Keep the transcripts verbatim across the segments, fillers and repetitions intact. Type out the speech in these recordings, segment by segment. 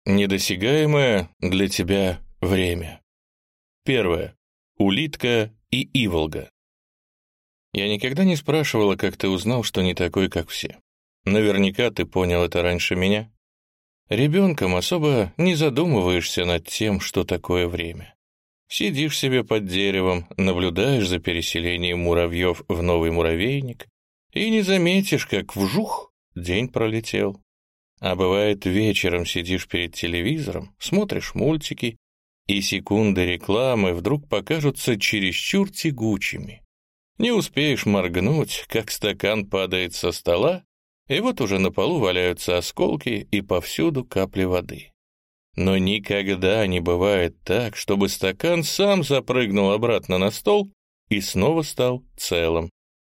Недосягаемое для тебя время. Первое. Улитка и Иволга. Я никогда не спрашивала, как ты узнал, что не такой, как все. Наверняка ты понял это раньше меня. Ребенком особо не задумываешься над тем, что такое время. Сидишь себе под деревом, наблюдаешь за переселением муравьев в новый муравейник и не заметишь, как вжух, день пролетел. А бывает, вечером сидишь перед телевизором, смотришь мультики, и секунды рекламы вдруг покажутся чересчур тягучими. Не успеешь моргнуть, как стакан падает со стола, и вот уже на полу валяются осколки и повсюду капли воды. Но никогда не бывает так, чтобы стакан сам запрыгнул обратно на стол и снова стал целым.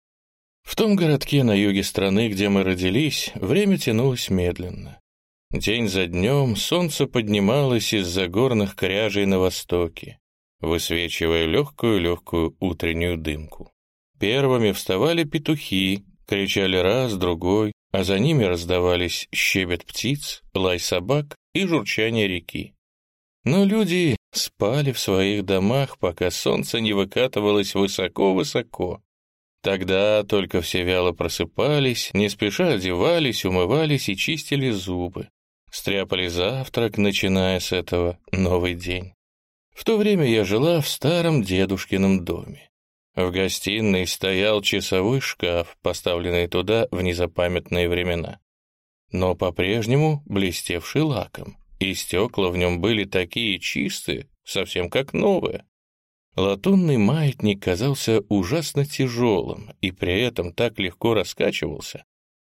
В том городке на юге страны, где мы родились, время тянулось медленно. День за днем солнце поднималось из-за горных кряжей на востоке, высвечивая легкую-легкую утреннюю дымку. Первыми вставали петухи, кричали раз, другой, а за ними раздавались щебет птиц, лай собак и журчание реки. Но люди спали в своих домах, пока солнце не выкатывалось высоко-высоко. Тогда только все вяло просыпались, не спеша одевались, умывались и чистили зубы. Стряпали завтрак, начиная с этого новый день. В то время я жила в старом дедушкином доме. В гостиной стоял часовой шкаф, поставленный туда в незапамятные времена, но по-прежнему блестевший лаком, и стекла в нем были такие чистые, совсем как новые. Латунный маятник казался ужасно тяжелым и при этом так легко раскачивался.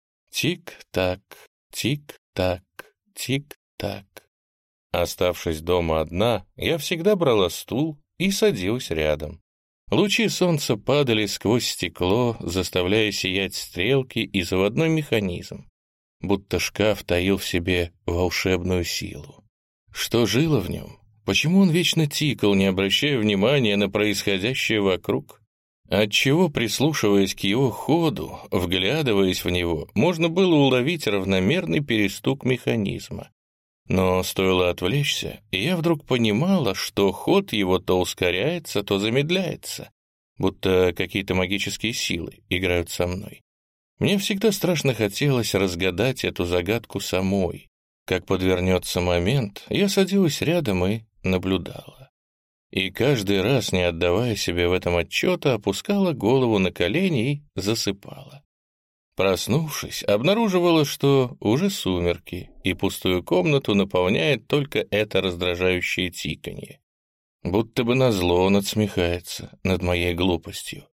Тик-так, тик-так, тик-так. Оставшись дома одна, я всегда брала стул и садилась рядом. Лучи солнца падали сквозь стекло, заставляя сиять стрелки и заводной механизм, будто шкаф таил в себе волшебную силу. Что жило в нем? Почему он вечно тикал, не обращая внимания на происходящее вокруг? Отчего, прислушиваясь к его ходу, вглядываясь в него, можно было уловить равномерный перестук механизма? Но стоило отвлечься, и я вдруг понимала, что ход его то ускоряется, то замедляется, будто какие-то магические силы играют со мной. Мне всегда страшно хотелось разгадать эту загадку самой. Как подвернется момент, я садилась рядом и наблюдала. И каждый раз, не отдавая себе в этом отчета, опускала голову на колени и засыпала. Проснувшись, обнаруживала, что уже сумерки, и пустую комнату наполняет только это раздражающее тиканье. Будто бы назло он отсмехается над моей глупостью.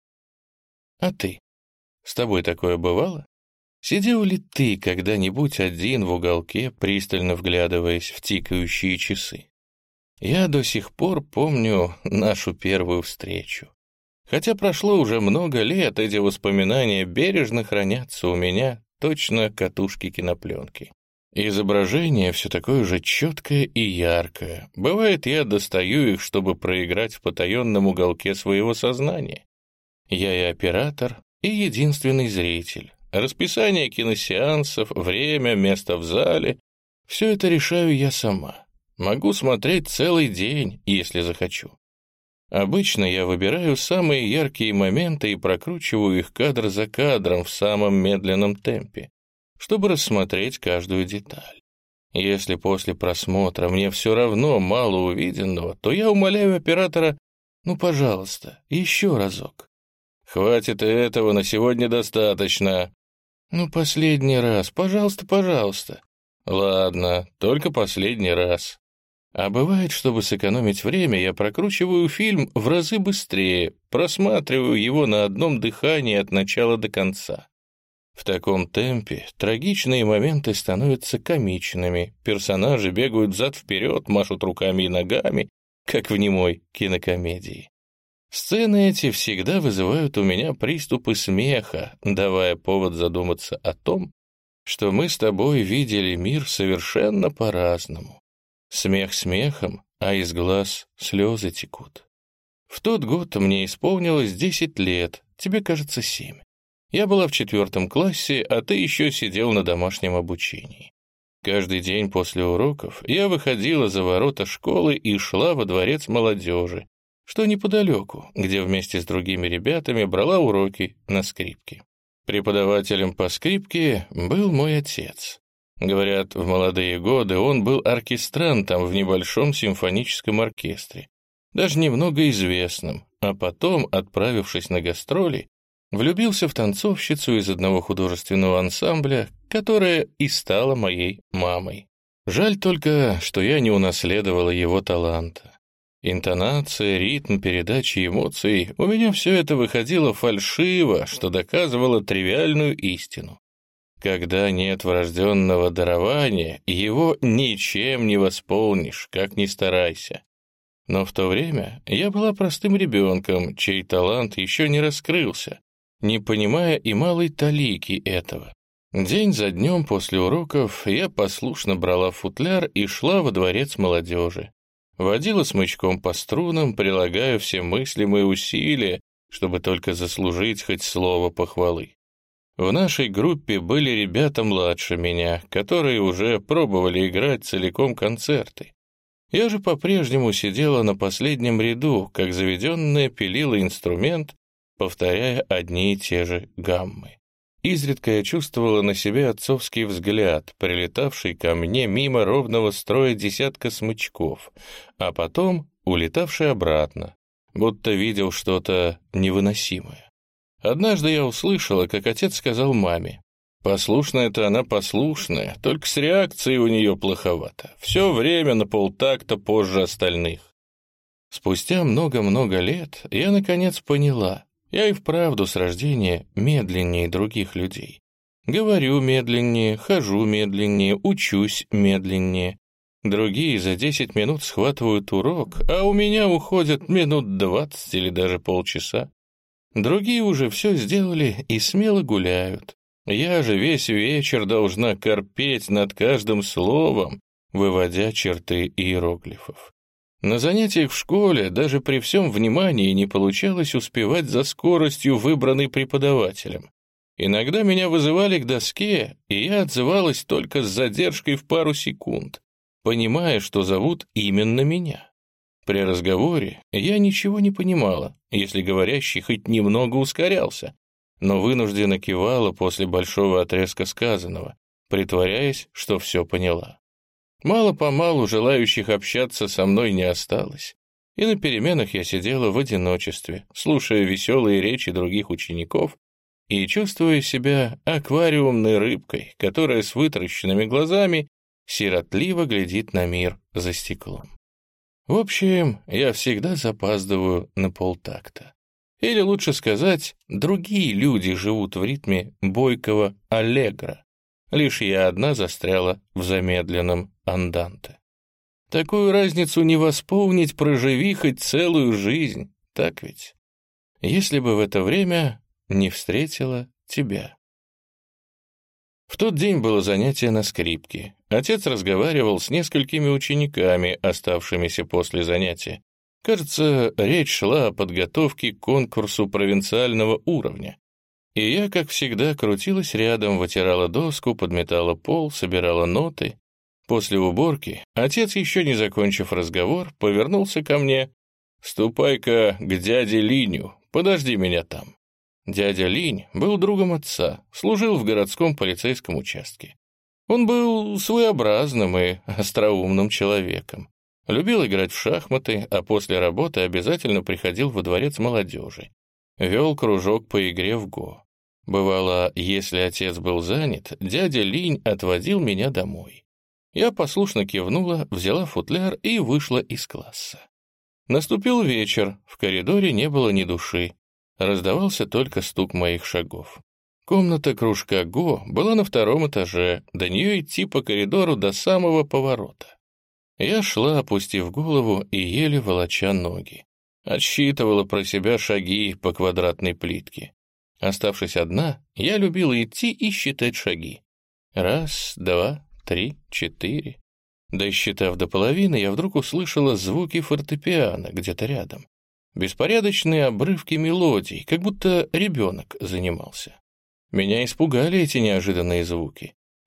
А ты? С тобой такое бывало? Сидел ли ты когда-нибудь один в уголке, пристально вглядываясь в тикающие часы? Я до сих пор помню нашу первую встречу. Хотя прошло уже много лет, эти воспоминания бережно хранятся у меня, точно катушки кинопленки. Изображение все такое же четкое и яркое. Бывает, я достаю их, чтобы проиграть в потаенном уголке своего сознания. Я и оператор, и единственный зритель. Расписание киносеансов, время, место в зале — все это решаю я сама. Могу смотреть целый день, если захочу. Обычно я выбираю самые яркие моменты и прокручиваю их кадр за кадром в самом медленном темпе, чтобы рассмотреть каждую деталь. Если после просмотра мне все равно мало увиденного, то я умоляю оператора: ну, пожалуйста, еще разок. Хватит и этого, на сегодня достаточно. Ну, последний раз, пожалуйста, пожалуйста. Ладно, только последний раз. А бывает, чтобы сэкономить время, я прокручиваю фильм в разы быстрее, просматриваю его на одном дыхании от начала до конца. В таком темпе трагичные моменты становятся комичными, персонажи бегают взад-вперед, машут руками и ногами, как в немой кинокомедии. Сцены эти всегда вызывают у меня приступы смеха, давая повод задуматься о том, что мы с тобой видели мир совершенно по-разному. Смех смехом, а из глаз слезы текут. В тот год мне исполнилось десять лет, тебе, кажется, семь. Я была в четвертом классе, а ты еще сидел на домашнем обучении. Каждый день после уроков я выходила за ворота школы и шла во дворец молодежи, что неподалеку, где вместе с другими ребятами брала уроки на скрипке. Преподавателем по скрипке был мой отец. Говорят, в молодые годы он был оркестрантом в небольшом симфоническом оркестре, даже немного известным, а потом, отправившись на гастроли, влюбился в танцовщицу из одного художественного ансамбля, которая и стала моей мамой. Жаль только, что я не унаследовала его таланта. Интонация, ритм передачи эмоций — у меня все это выходило фальшиво, что доказывало тривиальную истину. Когда нет врожденного дарования, его ничем не восполнишь, как ни старайся. Но в то время я была простым ребенком, чей талант еще не раскрылся, не понимая и малой талики этого. День за днем после уроков я послушно брала футляр и шла во дворец молодежи. Водила смычком по струнам, прилагая все мыслимые усилия, чтобы только заслужить хоть слово похвалы. В нашей группе были ребята младше меня, которые уже пробовали играть целиком концерты. Я же по-прежнему сидела на последнем ряду, как заведенная пилила инструмент, повторяя одни и те же гаммы. Изредка я чувствовала на себе отцовский взгляд, прилетавший ко мне мимо ровного строя десятка смычков, а потом улетавший обратно, будто видел что-то невыносимое. Однажды я услышала, как отец сказал маме: «Послушная-то она послушная, только с реакцией у нее плоховато. Все время на полтакта позже остальных». Спустя много-много лет я наконец поняла, я и вправду с рождения медленнее других людей. Говорю медленнее, хожу медленнее, учусь медленнее. Другие за десять минут схватывают урок, а у меня уходят минут двадцать или даже полчаса. Другие уже все сделали и смело гуляют. Я же весь вечер должна корпеть над каждым словом, выводя черты иероглифов. На занятиях в школе даже при всем внимании не получалось успевать за скоростью, выбранной преподавателем. Иногда меня вызывали к доске, и я отзывалась только с задержкой в пару секунд, понимая, что зовут именно меня. При разговоре я ничего не понимала, если говорящий хоть немного ускорялся, но вынужденно кивала после большого отрезка сказанного, притворяясь, что все поняла. Мало-помалу желающих общаться со мной не осталось, и на переменах я сидела в одиночестве, слушая веселые речи других учеников и чувствуя себя аквариумной рыбкой, которая с вытаращенными глазами сиротливо глядит на мир за стеклом. В общем, я всегда запаздываю на полтакта. Или лучше сказать, другие люди живут в ритме бойкого аллегро. Лишь я одна застряла в замедленном анданте. Такую разницу не восполнить, проживи хоть целую жизнь, так ведь? Если бы в это время не встретила тебя. В тот день было занятие на скрипке. Отец разговаривал с несколькими учениками, оставшимися после занятия. Кажется, речь шла о подготовке к конкурсу провинциального уровня. И я, как всегда, крутилась рядом, вытирала доску, подметала пол, собирала ноты. После уборки отец, еще не закончив разговор, повернулся ко мне. «Ступай-ка к дяде Линю, подожди меня там». Дядя Линь был другом отца, служил в городском полицейском участке. Он был своеобразным и остроумным человеком. Любил играть в шахматы, а после работы обязательно приходил во дворец молодежи. Вел кружок по игре в го. Бывало, если отец был занят, дядя Линь отводил меня домой. Я послушно кивнула, взяла футляр и вышла из класса. Наступил вечер, в коридоре не было ни души. Раздавался только стук моих шагов. Комната кружка го была на втором этаже, до нее идти по коридору до самого поворота. Я шла, опустив голову и еле волоча ноги. Отсчитывала про себя шаги по квадратной плитке. Оставшись одна, я любила идти и считать шаги. Раз, два, три, четыре. Досчитав до половины, я вдруг услышала звуки фортепиано где-то рядом. Беспорядочные обрывки мелодий, как будто ребенок занимался. Меня испугали эти неожиданные звуки.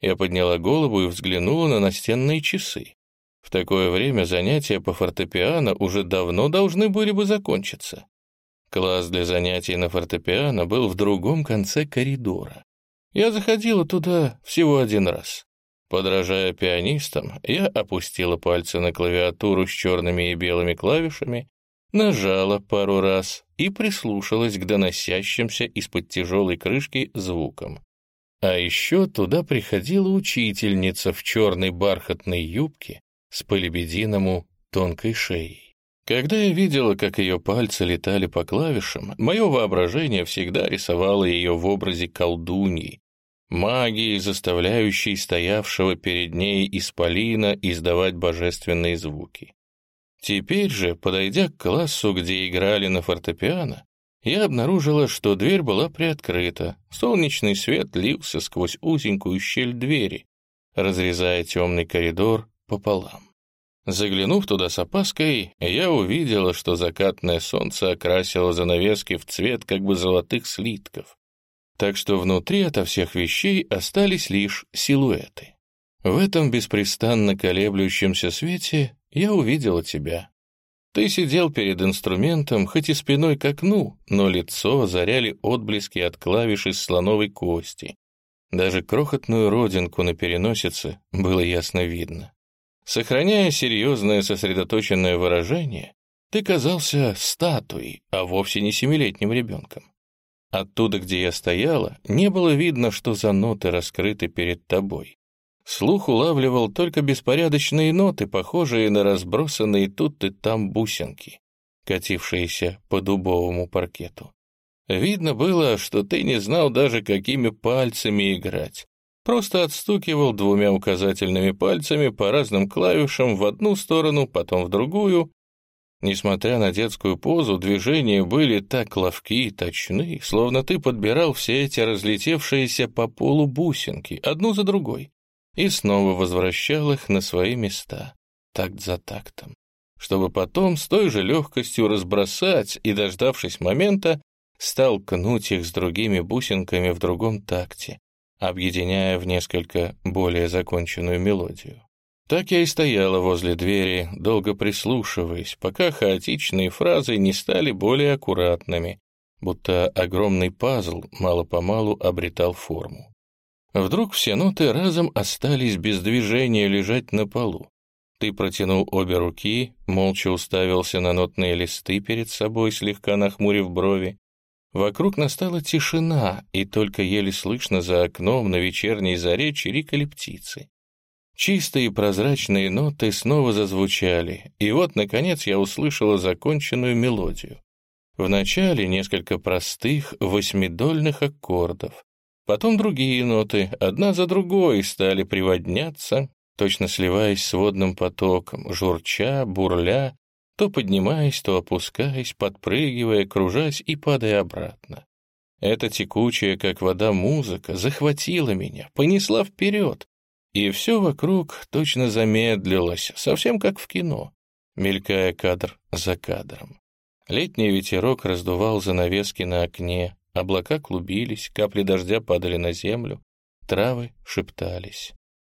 Я подняла голову и взглянула на настенные часы. В такое время занятия по фортепиано уже давно должны были бы закончиться. Класс для занятий на фортепиано был в другом конце коридора. Я заходила туда всего один раз. Подражая пианистам, я опустила пальцы на клавиатуру с черными и белыми клавишами, нажала пару раз и прислушалась к доносящимся из-под тяжелой крышки звукам. А еще туда приходила учительница в черной бархатной юбке с по-лебединому тонкой шеей. Когда я видела, как ее пальцы летали по клавишам, мое воображение всегда рисовало ее в образе колдуньи, магии, заставляющей стоявшего перед ней исполина издавать божественные звуки. Теперь же, подойдя к классу, где играли на фортепиано, я обнаружила, что дверь была приоткрыта, солнечный свет лился сквозь узенькую щель двери, разрезая темный коридор пополам. Заглянув туда с опаской, я увидела, что закатное солнце окрасило занавески в цвет как бы золотых слитков, так что внутри ото всех вещей остались лишь силуэты. В этом беспрестанно колеблющемся свете я увидела тебя. Ты сидел перед инструментом, хоть и спиной к окну, но лицо озаряли отблески от клавиш из слоновой кости. Даже крохотную родинку на переносице было ясно видно. Сохраняя серьезное сосредоточенное выражение, ты казался статуей, а вовсе не семилетним ребенком. Оттуда, где я стояла, не было видно, что за ноты раскрыты перед тобой. Слух улавливал только беспорядочные ноты, похожие на разбросанные тут и там бусинки, катившиеся по дубовому паркету. Видно было, что ты не знал даже, какими пальцами играть. Просто отстукивал двумя указательными пальцами по разным клавишам в одну сторону, потом в другую. Несмотря на детскую позу, движения были так ловки и точны, словно ты подбирал все эти разлетевшиеся по полу бусинки, одну за другой, и снова возвращал их на свои места, такт за тактом, чтобы потом с той же легкостью разбросать и, дождавшись момента, столкнуть их с другими бусинками в другом такте, объединяя в несколько более законченную мелодию. Так я и стояла возле двери, долго прислушиваясь, пока хаотичные фразы не стали более аккуратными, будто огромный пазл мало-помалу обретал форму. Вдруг все ноты разом остались без движения лежать на полу. Ты протянул обе руки, молча уставился на нотные листы перед собой, слегка нахмурив брови. Вокруг настала тишина, и только еле слышно за окном на вечерней заре чирикали птицы. Чистые прозрачные ноты снова зазвучали, и вот, наконец, я услышала законченную мелодию. Вначале несколько простых восьмидольных аккордов, потом другие ноты, одна за другой, стали приводняться, точно сливаясь с водным потоком, журча, бурля, то поднимаясь, то опускаясь, подпрыгивая, кружась и падая обратно. Эта текучая, как вода, музыка захватила меня, понесла вперед, и все вокруг точно замедлилось, совсем как в кино, мелькая кадр за кадром. Летний ветерок раздувал занавески на окне, облака клубились, капли дождя падали на землю, травы шептались.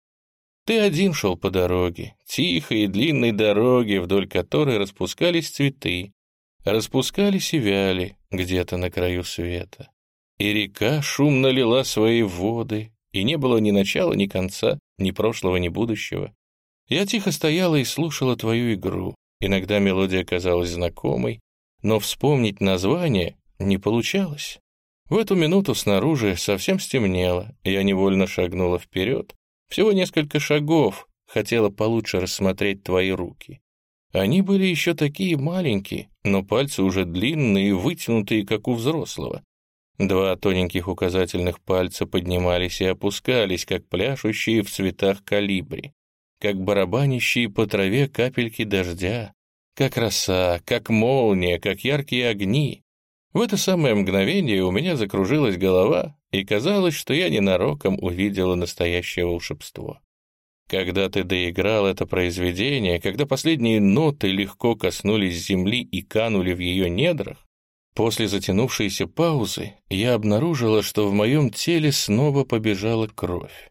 Ты один шел по дороге, тихой и длинной дороге, вдоль которой распускались цветы, распускались и вяли где-то на краю света. И река шумно лила свои воды, и не было ни начала, ни конца, ни прошлого, ни будущего. Я тихо стояла и слушала твою игру. Иногда мелодия казалась знакомой, но вспомнить название не получалось. В эту минуту снаружи совсем стемнело, я невольно шагнула вперед. Всего несколько шагов, хотела получше рассмотреть твои руки. Они были еще такие маленькие, но пальцы уже длинные и вытянутые, как у взрослого. Два тоненьких указательных пальца поднимались и опускались, как пляшущие в цветах колибри, как барабанящие по траве капельки дождя, как роса, как молния, как яркие огни. В это самое мгновение у меня закружилась голова, и казалось, что я ненароком увидела настоящее волшебство. Когда ты доиграл это произведение, когда последние ноты легко коснулись земли и канули в ее недрах, после затянувшейся паузы я обнаружила, что в моем теле снова побежала кровь.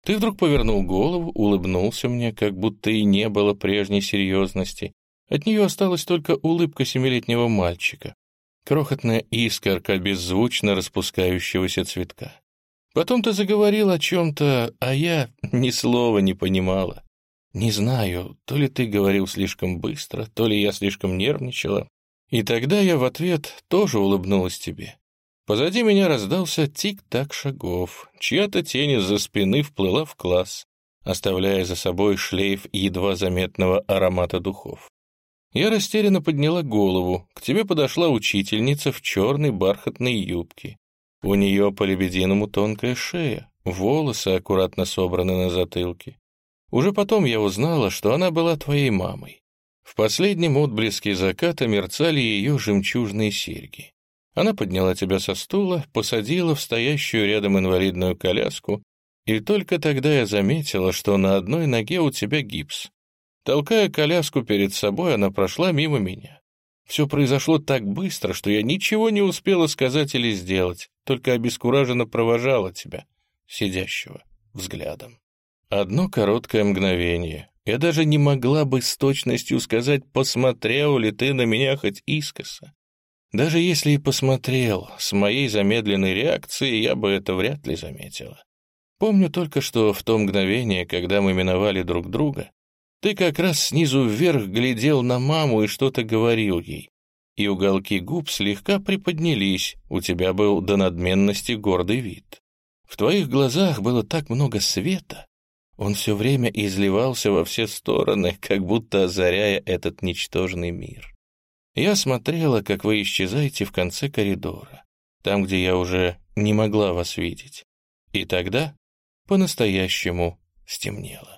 Ты вдруг повернул голову, улыбнулся мне, как будто и не было прежней серьезности. От нее осталась только улыбка семилетнего мальчика, крохотная искорка беззвучно распускающегося цветка. Потом ты заговорил о чем-то, а я ни слова не понимала. Не знаю, то ли ты говорил слишком быстро, то ли я слишком нервничала. И тогда я в ответ тоже улыбнулась тебе. Позади меня раздался тик-так шагов. Чья-то тень из-за спины вплыла в класс, оставляя за собой шлейф едва заметного аромата духов. Я растерянно подняла голову. К тебе подошла учительница в черной бархатной юбке. У нее по-лебединому тонкая шея, волосы аккуратно собраны на затылке. Уже потом я узнала, что она была твоей мамой. В последнем отблеске заката мерцали ее жемчужные серьги. Она подняла тебя со стула, посадила в стоящую рядом инвалидную коляску, и только тогда я заметила, что на одной ноге у тебя гипс. Толкая коляску перед собой, она прошла мимо меня. Все произошло так быстро, что я ничего не успела сказать или сделать, только обескураженно провожала тебя, сидящего, взглядом. Одно короткое мгновение. Я даже не могла бы с точностью сказать, посмотрел ли ты на меня хоть искоса. Даже если и посмотрел, с моей замедленной реакцией я бы это вряд ли заметила. Помню только, что в то мгновение, когда мы миновали друг друга, ты как раз снизу вверх глядел на маму и что-то говорил ей, и уголки губ слегка приподнялись, у тебя был до надменности гордый вид. В твоих глазах было так много света, он все время изливался во все стороны, как будто озаряя этот ничтожный мир. Я смотрела, как вы исчезаете в конце коридора, там, где я уже не могла вас видеть, и тогда по-настоящему стемнело.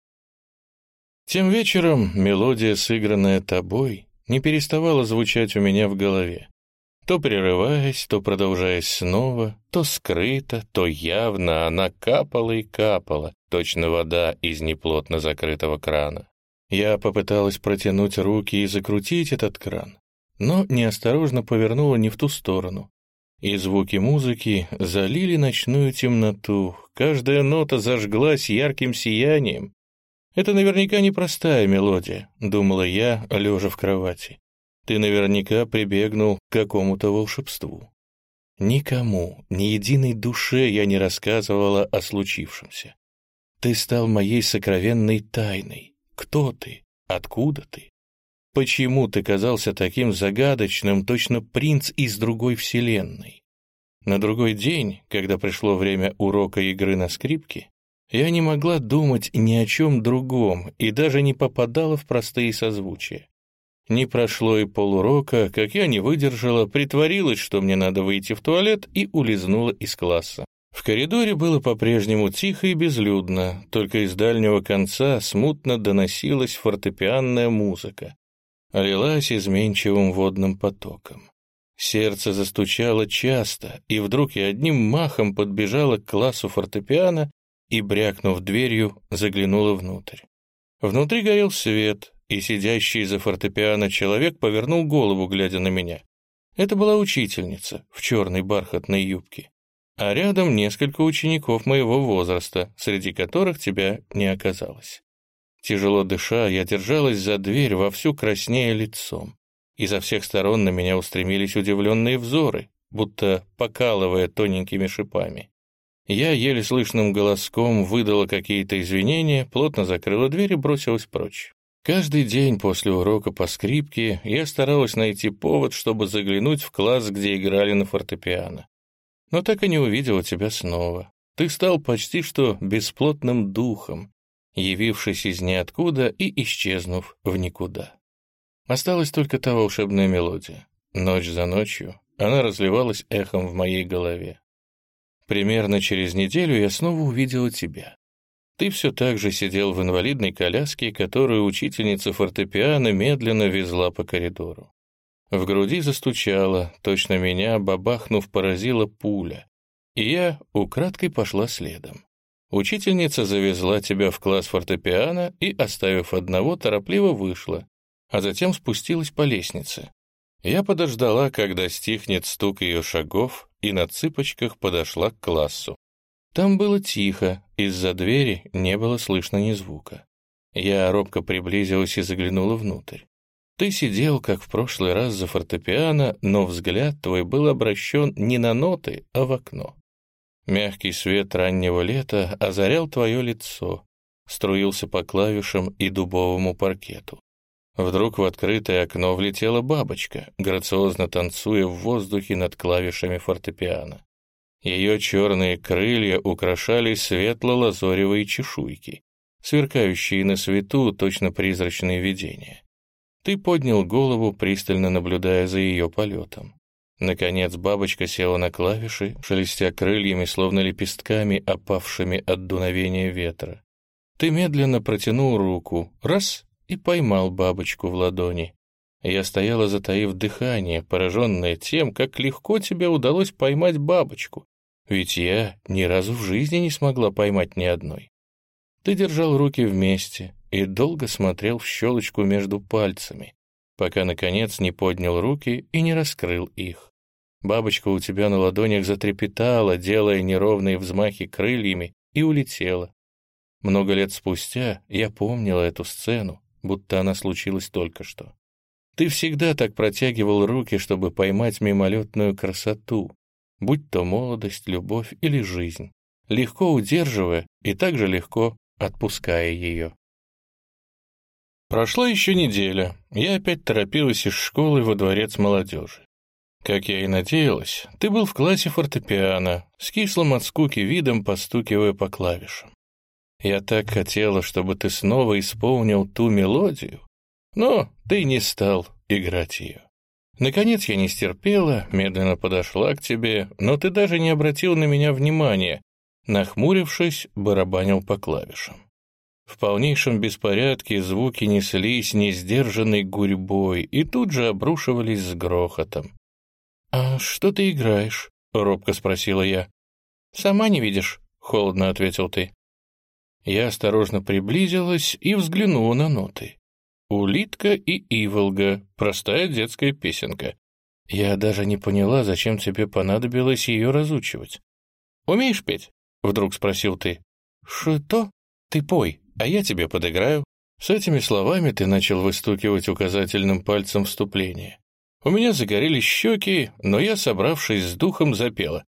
Тем вечером мелодия, сыгранная тобой, не переставала звучать у меня в голове, то прерываясь, то продолжаясь снова, то скрыто, то явно она капала и капала, точно вода из неплотно закрытого крана. Я попыталась протянуть руки и закрутить этот кран, но неосторожно повернула не в ту сторону, и звуки музыки залили ночную темноту, каждая нота зажглась ярким сиянием. Это наверняка непростая мелодия, думала я, лежа в кровати. Ты наверняка прибегнул к какому-то волшебству. Никому, ни единой душе я не рассказывала о случившемся. Ты стал моей сокровенной тайной. Кто ты? Откуда ты? Почему ты казался таким загадочным, точно принц из другой вселенной? На другой день, когда пришло время урока игры на скрипке, я не могла думать ни о чем другом и даже не попадала в простые созвучия. Не прошло и полурока, как я не выдержала, притворилась, что мне надо выйти в туалет, и улизнула из класса. В коридоре было по-прежнему тихо и безлюдно, только из дальнего конца смутно доносилась фортепианная музыка, лилась изменчивым водным потоком. Сердце застучало часто, и вдруг я одним махом подбежала к классу фортепиано и, брякнув дверью, заглянула внутрь. Внутри горел свет, и сидящий за фортепиано человек повернул голову, глядя на меня. Это была учительница в черной бархатной юбке, а рядом несколько учеников моего возраста, среди которых тебя не оказалось. Тяжело дыша, я держалась за дверь, вовсю краснея лицом. Изо всех сторон на меня устремились удивленные взоры, будто покалывая тоненькими шипами. Я еле слышным голоском выдала какие-то извинения, плотно закрыла дверь и бросилась прочь. Каждый день после урока по скрипке я старалась найти повод, чтобы заглянуть в класс, где играли на фортепиано. Но так и не увидела тебя снова. Ты стал почти что бесплотным духом, явившись из ниоткуда и исчезнув в никуда. Осталась только та волшебная мелодия. Ночь за ночью она разливалась эхом в моей голове. Примерно через неделю я снова увидела тебя. Ты все так же сидел в инвалидной коляске, которую учительница фортепиано медленно везла по коридору. В груди застучало, точно меня, бабахнув, поразила пуля, и я украдкой пошла следом. Учительница завезла тебя в класс фортепиано и, оставив одного, торопливо вышла, а затем спустилась по лестнице. Я подождала, когда стихнет стук ее шагов, и на цыпочках подошла к классу. Там было тихо, из-за двери не было слышно ни звука. Я робко приблизилась и заглянула внутрь. Ты сидел, как в прошлый раз, за фортепиано, но взгляд твой был обращен не на ноты, а в окно. Мягкий свет раннего лета озарял твое лицо, струился по клавишам и дубовому паркету. Вдруг в открытое окно влетела бабочка, грациозно танцуя в воздухе над клавишами фортепиано. Ее черные крылья украшали светло-лазоревые чешуйки, сверкающие на свету точно призрачные видения. Ты поднял голову, пристально наблюдая за ее полетом. Наконец бабочка села на клавиши, шелестя крыльями, словно лепестками, опавшими от дуновения ветра. Ты медленно протянул руку, раз, и поймал бабочку в ладони. Я стояла, затаив дыхание, пораженная тем, как легко тебе удалось поймать бабочку, ведь я ни разу в жизни не смогла поймать ни одной. Ты держал руки вместе и долго смотрел в щелочку между пальцами, пока, наконец, не поднял руки и не раскрыл их. Бабочка у тебя на ладонях затрепетала, делая неровные взмахи крыльями, и улетела. Много лет спустя я помнила эту сцену, будто она случилась только что. Ты всегда так протягивал руки, чтобы поймать мимолетную красоту, будь то молодость, любовь или жизнь, легко удерживая и также легко отпуская ее. Прошла еще неделя, я опять торопилась из школы во дворец молодежи. Как я и надеялась, ты был в классе фортепиано, с кислым от скуки видом постукивая по клавишам. Я так хотела, чтобы ты снова исполнил ту мелодию, но ты не стал играть ее. Наконец я не стерпела, медленно подошла к тебе, но ты даже не обратил на меня внимания, нахмурившись, барабанил по клавишам. В полнейшем беспорядке звуки неслись несдержанной гурьбой и тут же обрушивались с грохотом. «А что ты играешь?» — робко спросила я. «Сама не видишь», — холодно ответил ты. Я осторожно приблизилась и взглянула на ноты. «Улитка и Иволга» — простая детская песенка. Я даже не поняла, зачем тебе понадобилось ее разучивать. «Умеешь петь?» — вдруг спросил ты. «Что? Ты пой, а я тебе подыграю». С этими словами ты начал выстукивать указательным пальцем вступление. У меня загорелись щеки, но я, собравшись с духом, запела.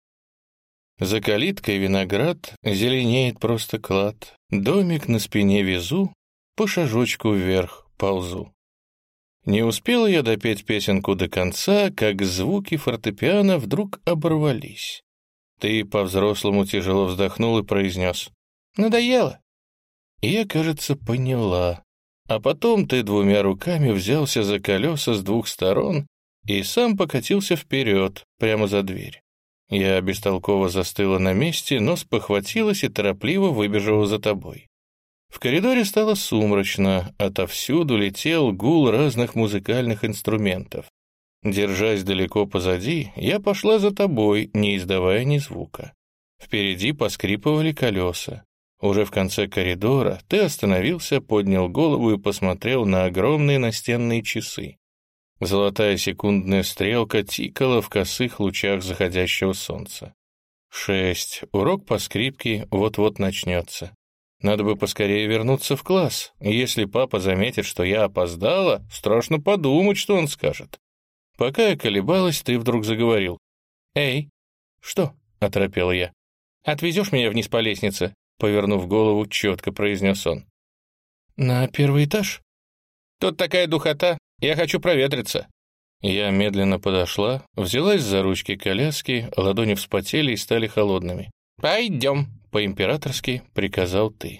За калиткой виноград, зеленеет просто клад, домик на спине везу, по шажочку вверх ползу. Не успела я допеть песенку до конца, как звуки фортепиано вдруг оборвались. Ты по-взрослому тяжело вздохнул и произнес: «Надоело». И я, кажется, поняла. А потом ты двумя руками взялся за колеса с двух сторон и сам покатился вперед, прямо за дверь. Я бестолково застыла на месте, но спохватилась и торопливо выбежала за тобой. В коридоре стало сумрачно, отовсюду летел гул разных музыкальных инструментов. Держась далеко позади, я пошла за тобой, не издавая ни звука. Впереди поскрипывали колеса. Уже в конце коридора ты остановился, поднял голову и посмотрел на огромные настенные часы. Золотая секундная стрелка тикала в косых лучах заходящего солнца. Шесть. Урок по скрипке вот-вот начнется. Надо бы поскорее вернуться в класс. Если папа заметит, что я опоздала, страшно подумать, что он скажет. Пока я колебалась, ты вдруг заговорил. «Эй!» «Что?» — оторопела я. «Отвезешь меня вниз по лестнице?» Повернув голову, четко произнес он. «На первый этаж?» «Тут такая духота. Я хочу проветриться». Я медленно подошла, взялась за ручки коляски, ладони вспотели и стали холодными. «Пойдем», — по-императорски приказал ты.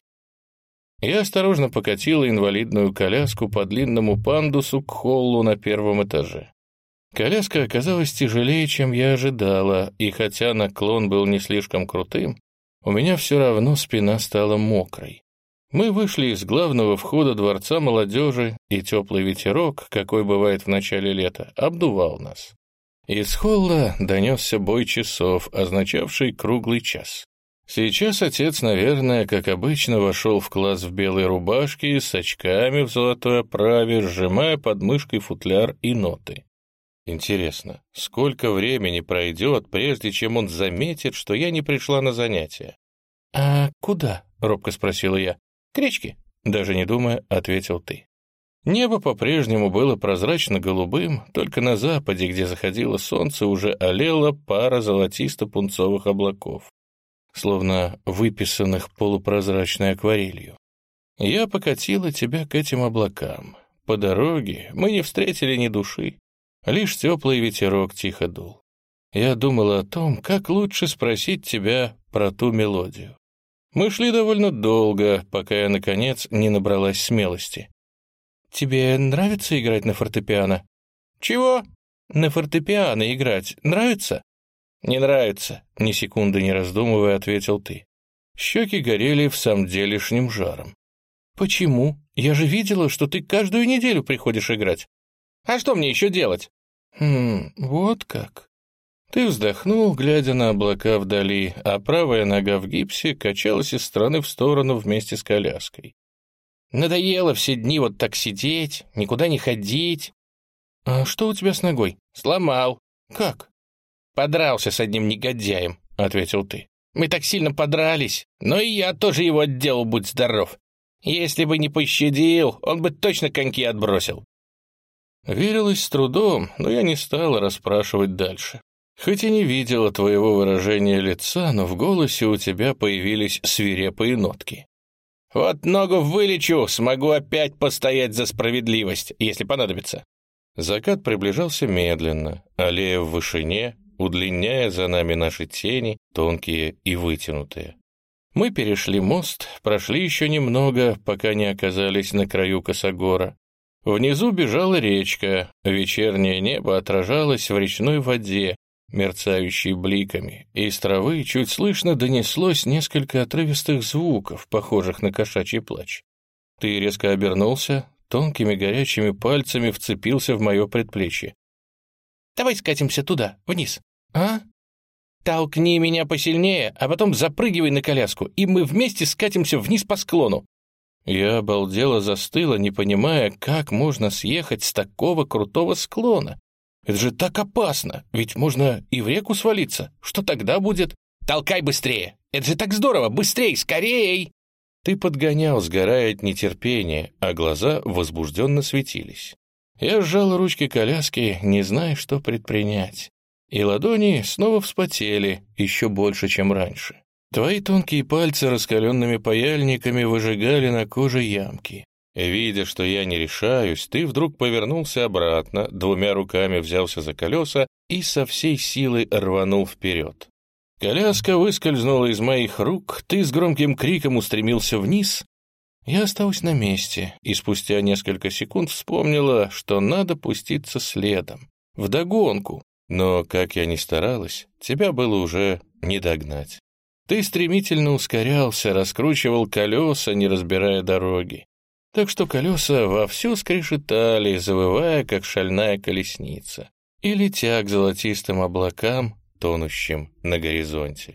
Я осторожно покатила инвалидную коляску по длинному пандусу к холлу на первом этаже. Коляска оказалась тяжелее, чем я ожидала, и хотя наклон был не слишком крутым, у меня все равно спина стала мокрой. Мы вышли из главного входа Дворца молодежи, и теплый ветерок, какой бывает в начале лета, обдувал нас. Из холла донесся бой часов, означавший круглый час. Сейчас отец, наверное, как обычно, вошел в класс в белой рубашке, с очками в золотой оправе, сжимая под мышкой футляр и ноты. Интересно, сколько времени пройдет, прежде чем он заметит, что я не пришла на занятия? «А куда?» — робко спросила я. «К речке», — даже не думая, ответил ты. Небо по-прежнему было прозрачно-голубым, только на западе, где заходило солнце, уже олела пара золотисто-пунцовых облаков, словно выписанных полупрозрачной акварелью. Я покатила тебя к этим облакам. По дороге мы не встретили ни души, лишь теплый ветерок тихо дул. Я думала о том, как лучше спросить тебя про ту мелодию. Мы шли довольно долго, пока я, наконец, не набралась смелости. «Тебе нравится играть на фортепиано?» «Чего?» «На фортепиано играть нравится?» «Не нравится», — ни секунды не раздумывая ответил ты. Щеки горели в самом делешним жаром. «Почему? Я же видела, что ты каждую неделю приходишь играть». «А что мне еще делать?» «Хм, вот как». Ты вздохнул, глядя на облака вдали, а правая нога в гипсе качалась из стороны в сторону вместе с коляской. «Надоело все дни вот так сидеть, никуда не ходить». «А что у тебя с ногой?» «Сломал». «Как?» «Подрался с одним негодяем», — ответил ты. «Мы так сильно подрались, но и я тоже его отделал, будь здоров. Если бы не пощадил, он бы точно коньки отбросил». Верилось с трудом, но я не стала расспрашивать дальше. Хоть и не видела твоего выражения лица, но в голосе у тебя появились свирепые нотки. «Вот ногу вылечу, смогу опять постоять за справедливость, если понадобится». Закат приближался медленно, аллея в вышине, удлиняя за нами наши тени, тонкие и вытянутые. Мы перешли мост, прошли еще немного, пока не оказались на краю косогора. Внизу бежала речка, вечернее небо отражалось в речной воде, мерцающей бликами. Из травы чуть слышно донеслось несколько отрывистых звуков, похожих на кошачий плач. Ты резко обернулся, тонкими горячими пальцами вцепился в мое предплечье. «Давай скатимся туда, вниз». «А?» «Толкни меня посильнее, а потом запрыгивай на коляску, и мы вместе скатимся вниз по склону». Я обалдело застыла, не понимая, как можно съехать с такого крутого склона. Это же так опасно, ведь можно и в реку свалиться. Что тогда будет? «Толкай быстрее! Это же так здорово! Быстрей, скорей!» Ты подгонял, сгорая от нетерпения, а глаза возбужденно светились. Я сжал ручки коляски, не зная, что предпринять. И ладони снова вспотели, еще больше, чем раньше. Твои тонкие пальцы раскаленными паяльниками выжигали на коже ямки. Видя, что я не решаюсь, ты вдруг повернулся обратно, двумя руками взялся за колеса и со всей силы рванул вперед. Коляска выскользнула из моих рук, ты с громким криком устремился вниз. Я осталась на месте и спустя несколько секунд вспомнила, что надо пуститься следом, вдогонку. Но, как я ни старалась, тебя было уже не догнать. Ты стремительно ускорялся, раскручивал колеса, не разбирая дороги. Так что колеса вовсю скрежетали, завывая, как шальная колесница, и летя к золотистым облакам, тонущим на горизонте.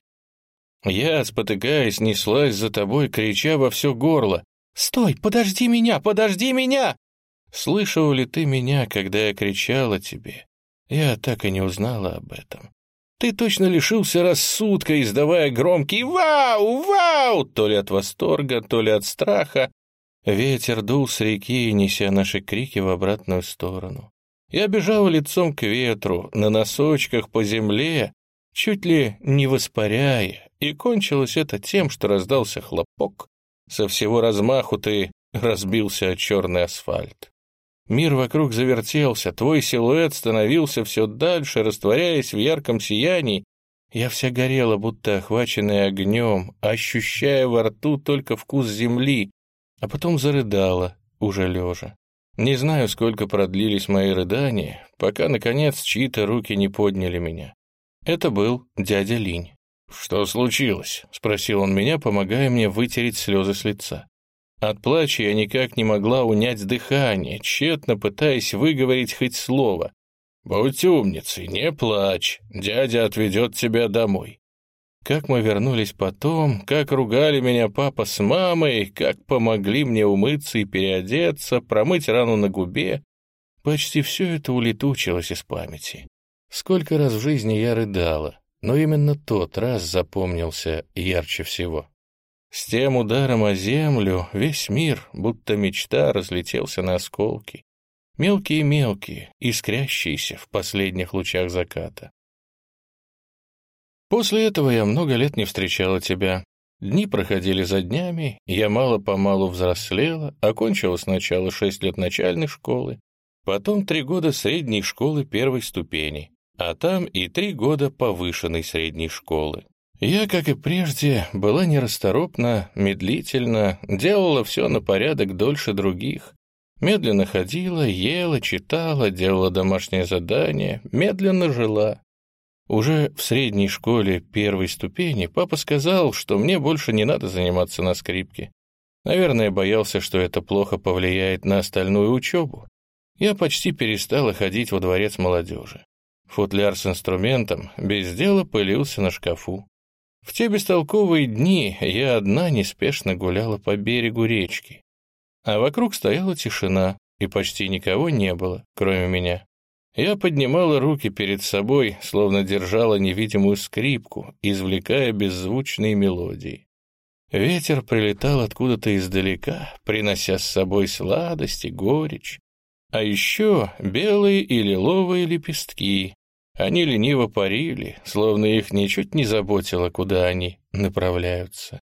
Я, спотыкаясь, неслась за тобой, крича во все горло: «Стой! Подожди меня! Подожди меня!» Слышал ли ты меня, когда я кричала тебе? Я так и не узнала об этом. Ты точно лишился рассудка, издавая громкий «Вау! Вау!» то ли от восторга, то ли от страха. Ветер дул с реки, неся наши крики в обратную сторону. Я бежал лицом к ветру, на носочках по земле, чуть ли не воспаряя, и кончилось это тем, что раздался хлопок. Со всего размаху ты разбился о черный асфальт. Мир вокруг завертелся, твой силуэт становился все дальше, растворяясь в ярком сиянии. Я вся горела, будто охваченная огнем, ощущая во рту только вкус земли, а потом зарыдала, уже лежа. Не знаю, сколько продлились мои рыдания, пока, наконец, чьи-то руки не подняли меня. Это был дядя Линь. «Что случилось?» — спросил он меня, помогая мне вытереть слезы с лица. От плача я никак не могла унять дыхание, тщетно пытаясь выговорить хоть слово. «Будь умницей, не плачь, дядя отведет тебя домой». Как мы вернулись потом, как ругали меня папа с мамой, как помогли мне умыться и переодеться, промыть рану на губе. Почти все это улетучилось из памяти. Сколько раз в жизни я рыдала, но именно тот раз запомнился ярче всего. С тем ударом о землю весь мир, будто мечта, разлетелся на осколки. Мелкие-мелкие, искрящиеся в последних лучах заката. После этого я много лет не встречала тебя. Дни проходили за днями, я мало-помалу взрослела, окончила сначала шесть лет начальной школы, потом три года средней школы первой ступени, а там и три года повышенной средней школы. Я, как и прежде, была нерасторопна, медлительна, делала все на порядок дольше других. Медленно ходила, ела, читала, делала домашнее задание, медленно жила. Уже в средней школе первой ступени папа сказал, что мне больше не надо заниматься на скрипке. Наверное, боялся, что это плохо повлияет на остальную учебу. Я почти перестала ходить во дворец молодежи. Футляр с инструментом без дела пылился на шкафу. В те бестолковые дни я одна неспешно гуляла по берегу речки. А вокруг стояла тишина, и почти никого не было, кроме меня. Я поднимала руки перед собой, словно держала невидимую скрипку, извлекая беззвучные мелодии. Ветер прилетал откуда-то издалека, принося с собой сладость и горечь. А еще белые и лиловые лепестки. Они лениво парили, словно их ничуть не заботило, куда они направляются.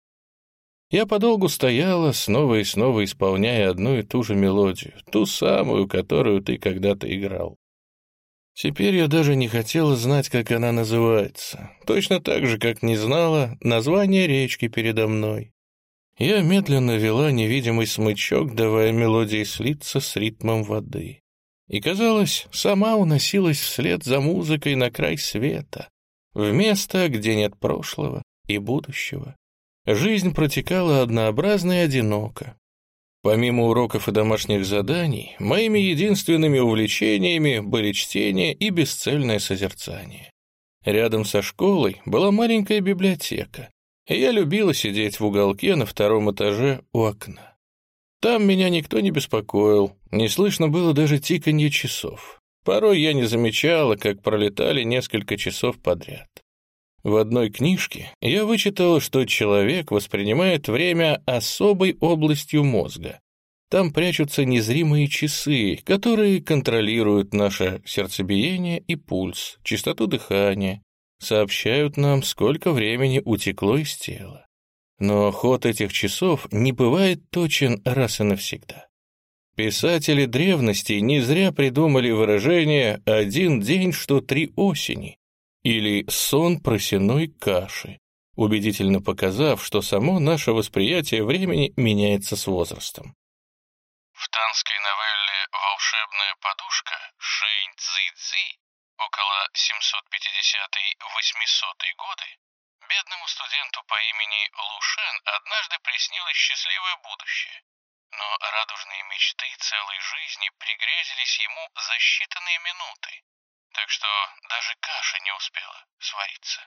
Я подолгу стояла, снова и снова исполняя одну и ту же мелодию, ту самую, которую ты когда-то играл. Теперь я даже не хотела знать, как она называется, точно так же, как не знала название речки передо мной. Я медленно вела невидимый смычок, давая мелодии слиться с ритмом воды. И, казалось, сама уносилась вслед за музыкой на край света, в место, где нет прошлого и будущего. Жизнь протекала однообразно и одиноко. Помимо уроков и домашних заданий, моими единственными увлечениями были чтение и бесцельное созерцание. Рядом со школой была маленькая библиотека, и я любила сидеть в уголке на втором этаже у окна. Там меня никто не беспокоил, не слышно было даже тиканья часов. Порой я не замечала, как пролетали несколько часов подряд. В одной книжке я вычитала, что человек воспринимает время особой областью мозга. Там прячутся незримые часы, которые контролируют наше сердцебиение и пульс, частоту дыхания, сообщают нам, сколько времени утекло из тела. Но ход этих часов не бывает точен раз и навсегда. Писатели древности не зря придумали выражение «один день, что три осени» или «сон просеной каши», убедительно показав, что само наше восприятие времени меняется с возрастом. В танской новелле «Волшебная подушка» Шэнь Цзи-Цзи около семьсот пятидесятые — восьмисотые годы бедному студенту по имени Лу Шен однажды приснилось счастливое будущее, но радужные мечты целой жизни пригрезились ему за считанные минуты, так что даже каша не успела свариться.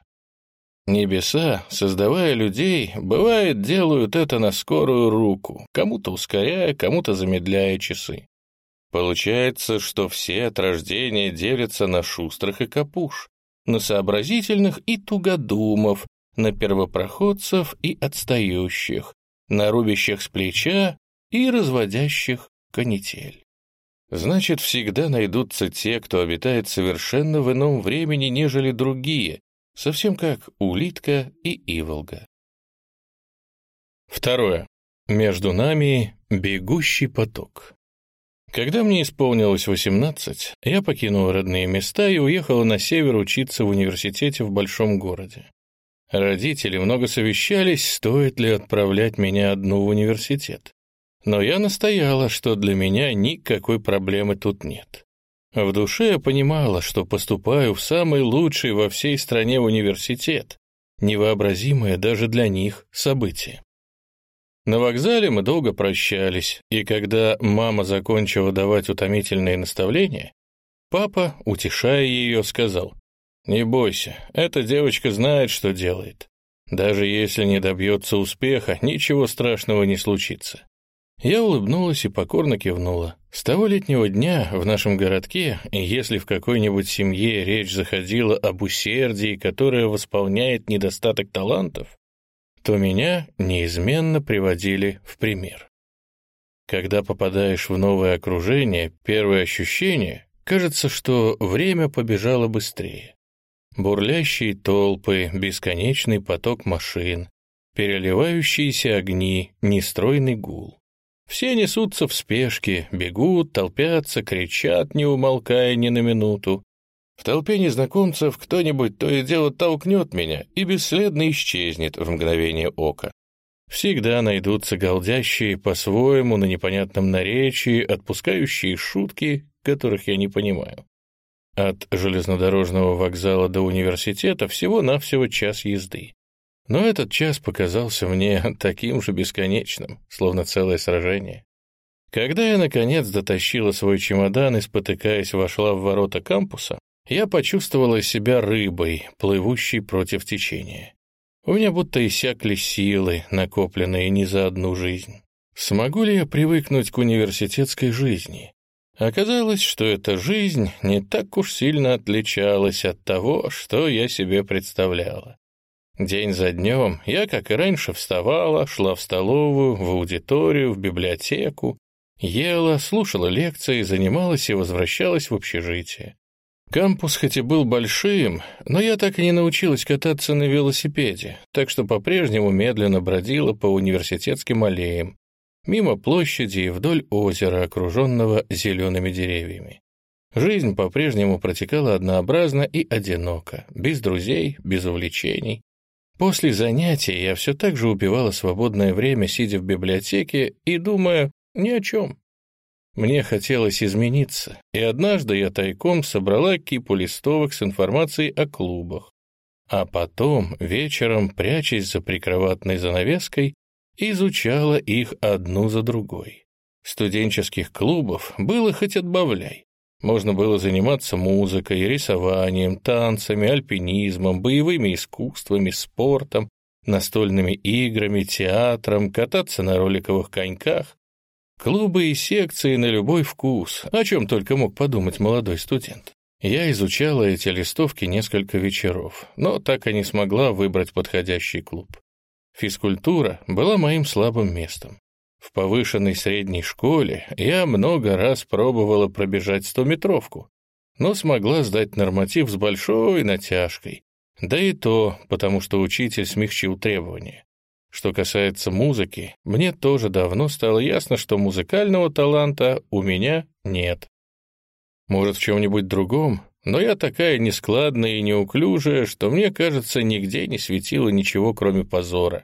Небеса, создавая людей, бывает, делают это на скорую руку, кому-то ускоряя, кому-то замедляя часы. Получается, что все от рождения делятся на шустрых и капуш, на сообразительных и тугодумов, на первопроходцев и отстающих, на рубящих с плеча и разводящих канитель. Значит, всегда найдутся те, кто обитает совершенно в ином времени, нежели другие, совсем как улитка и иволга. Второе. Между нами бегущий поток. Когда мне исполнилось восемнадцать, я покинула родные места и уехала на север учиться в университете в большом городе. Родители много совещались, стоит ли отправлять меня одну в университет. Но я настояла, что для меня никакой проблемы тут нет. В душе я понимала, что поступаю в самый лучший во всей стране университет, невообразимое даже для них событие. На вокзале мы долго прощались, и когда мама закончила давать утомительные наставления, папа, утешая ее, сказал: «Не бойся, эта девочка знает, что делает. Даже если не добьется успеха, ничего страшного не случится». Я улыбнулась и покорно кивнула. С того летнего дня в нашем городке, если в какой-нибудь семье речь заходила об усердии, которое восполняет недостаток талантов, то меня неизменно приводили в пример. Когда попадаешь в новое окружение, первое ощущение — кажется, что время побежало быстрее. Бурлящие толпы, бесконечный поток машин, переливающиеся огни, нестройный гул. Все несутся в спешке, бегут, толпятся, кричат, не умолкая ни на минуту. В толпе незнакомцев кто-нибудь то и дело толкнет меня и бесследно исчезнет в мгновение ока. Всегда найдутся галдящие по-своему на непонятном наречии, отпускающие шутки, которых я не понимаю. От железнодорожного вокзала до университета всего-навсего час езды. Но этот час показался мне таким же бесконечным, словно целое сражение. Когда я, наконец, дотащила свой чемодан и, спотыкаясь, вошла в ворота кампуса, я почувствовала себя рыбой, плывущей против течения. У меня будто иссякли силы, накопленные не за одну жизнь. Смогу ли я привыкнуть к университетской жизни? Оказалось, что эта жизнь не так уж сильно отличалась от того, что я себе представляла. День за днем я, как и раньше, вставала, шла в столовую, в аудиторию, в библиотеку, ела, слушала лекции, занималась и возвращалась в общежитие. Кампус хоть и был большим, но я так и не научилась кататься на велосипеде, так что по-прежнему медленно бродила по университетским аллеям, мимо площади и вдоль озера, окруженного зелеными деревьями. Жизнь по-прежнему протекала однообразно и одиноко, без друзей, без увлечений. После занятий я все так же убивала свободное время, сидя в библиотеке и думая ни о чем. Мне хотелось измениться, и однажды я тайком собрала кипу листовок с информацией о клубах, а потом, вечером, прячась за прикроватной занавеской, изучала их одну за другой. Студенческих клубов было хоть отбавляй. Можно было заниматься музыкой, рисованием, танцами, альпинизмом, боевыми искусствами, спортом, настольными играми, театром, кататься на роликовых коньках. Клубы и секции на любой вкус, о чем только мог подумать молодой студент. Я изучала эти листовки несколько вечеров, но так и не смогла выбрать подходящий клуб. Физкультура была моим слабым местом. В повышенной средней школе я много раз пробовала пробежать стометровку, но смогла сдать норматив с большой натяжкой, да и то, потому что учитель смягчил требования. Что касается музыки, мне тоже давно стало ясно, что музыкального таланта у меня нет. Может, в чем-нибудь другом, но я такая нескладная и неуклюжая, что, мне кажется, нигде не светило ничего, кроме позора.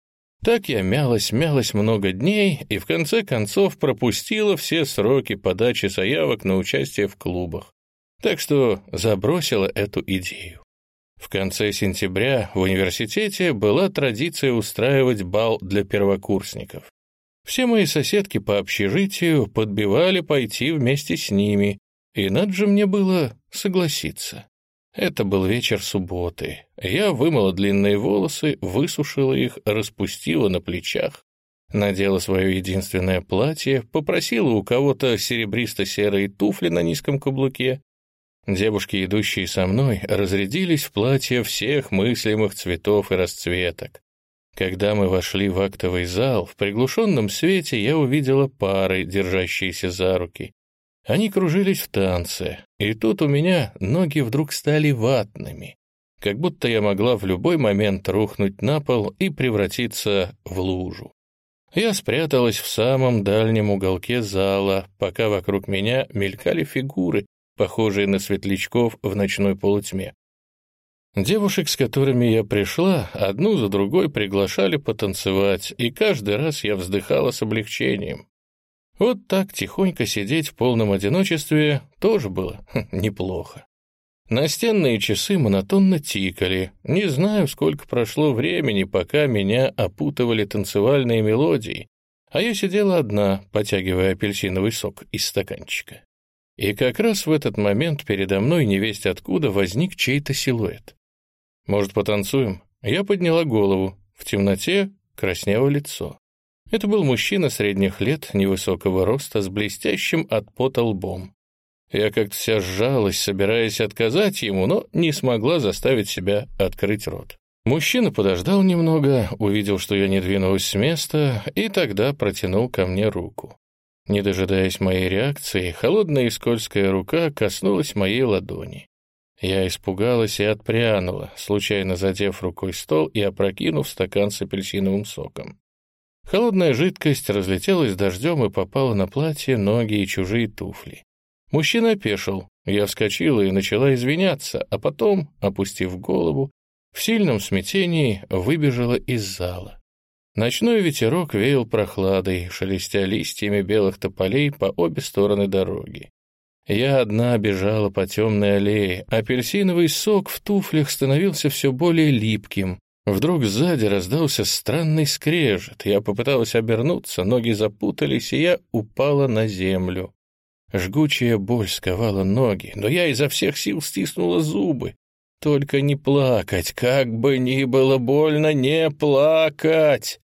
Так я мялась-мялась много дней и в конце концов пропустила все сроки подачи заявок на участие в клубах, так что забросила эту идею. В конце сентября в университете была традиция устраивать бал для первокурсников. Все мои соседки по общежитию подбивали пойти вместе с ними, и надо же мне было согласиться. Это был вечер субботы. Я вымыла длинные волосы, высушила их, распустила на плечах, надела свое единственное платье, попросила у кого-то серебристо-серые туфли на низком каблуке. Девушки, идущие со мной, разрядились в платья всех мыслимых цветов и расцветок. Когда мы вошли в актовый зал, в приглушенном свете я увидела пары, держащиеся за руки. Они кружились в танце, и тут у меня ноги вдруг стали ватными, как будто я могла в любой момент рухнуть на пол и превратиться в лужу. Я спряталась в самом дальнем уголке зала, пока вокруг меня мелькали фигуры, похожие на светлячков в ночной полутьме. Девушек, с которыми я пришла, одну за другой приглашали потанцевать, и каждый раз я вздыхала с облегчением. Вот так тихонько сидеть в полном одиночестве тоже было хм, неплохо. Настенные часы монотонно тикали. Не знаю, сколько прошло времени, пока меня опутывали танцевальные мелодии, а я сидела одна, потягивая апельсиновый сок из стаканчика. И как раз в этот момент передо мной невесть откуда возник чей-то силуэт. «Может, потанцуем?» Я подняла голову. В темноте краснело лицо. Это был мужчина средних лет, невысокого роста, с блестящим от пота лбом. Я как-то вся сжалась, собираясь отказать ему, но не смогла заставить себя открыть рот. Мужчина подождал немного, увидел, что я не двинулась с места, и тогда протянул ко мне руку. Не дожидаясь моей реакции, холодная и скользкая рука коснулась моей ладони. Я испугалась и отпрянула, случайно задев рукой стол и опрокинув стакан с апельсиновым соком. Холодная жидкость разлетелась дождем и попала на платье, ноги и чужие туфли. Мужчина опешил, я вскочила и начала извиняться, а потом, опустив голову, в сильном смятении выбежала из зала. Ночной ветерок веял прохладой, шелестя листьями белых тополей по обе стороны дороги. Я одна бежала по темной аллее, апельсиновый сок в туфлях становился все более липким. Вдруг сзади раздался странный скрежет. Я попыталась обернуться, ноги запутались, и я упала на землю. Жгучая боль сковала ноги, но я изо всех сил стиснула зубы. Только не плакать, как бы ни было больно, не плакать!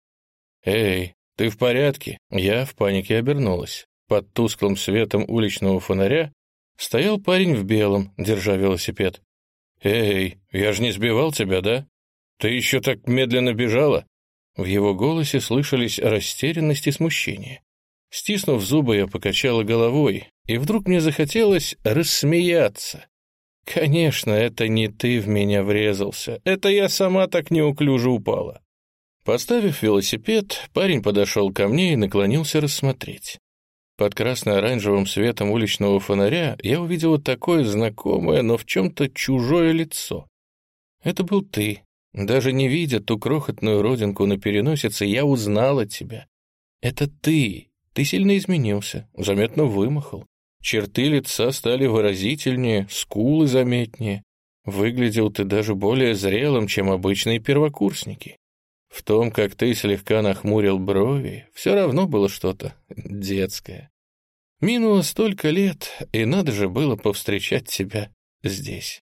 «Эй, ты в порядке?» Я в панике обернулась. Под тусклым светом уличного фонаря стоял парень в белом, держа велосипед. «Эй, я же не сбивал тебя, да? Ты еще так медленно бежала?» В его голосе слышались растерянность и смущение. Стиснув зубы, я покачала головой, и вдруг мне захотелось рассмеяться. «Конечно, это не ты в меня врезался, это я сама так неуклюже упала». Поставив велосипед, парень подошел ко мне и наклонился рассмотреть. Под красно-оранжевым светом уличного фонаря я увидела такое знакомое, но в чем-то чужое лицо. Это был ты. Даже не видя ту крохотную родинку на переносице, я узнала тебя. Это ты. Ты сильно изменился, заметно вымахал. Черты лица стали выразительнее, скулы заметнее. Выглядел ты даже более зрелым, чем обычные первокурсники. В том, как ты слегка нахмурил брови, все равно было что-то детское. Минуло столько лет, и надо же было повстречать тебя здесь.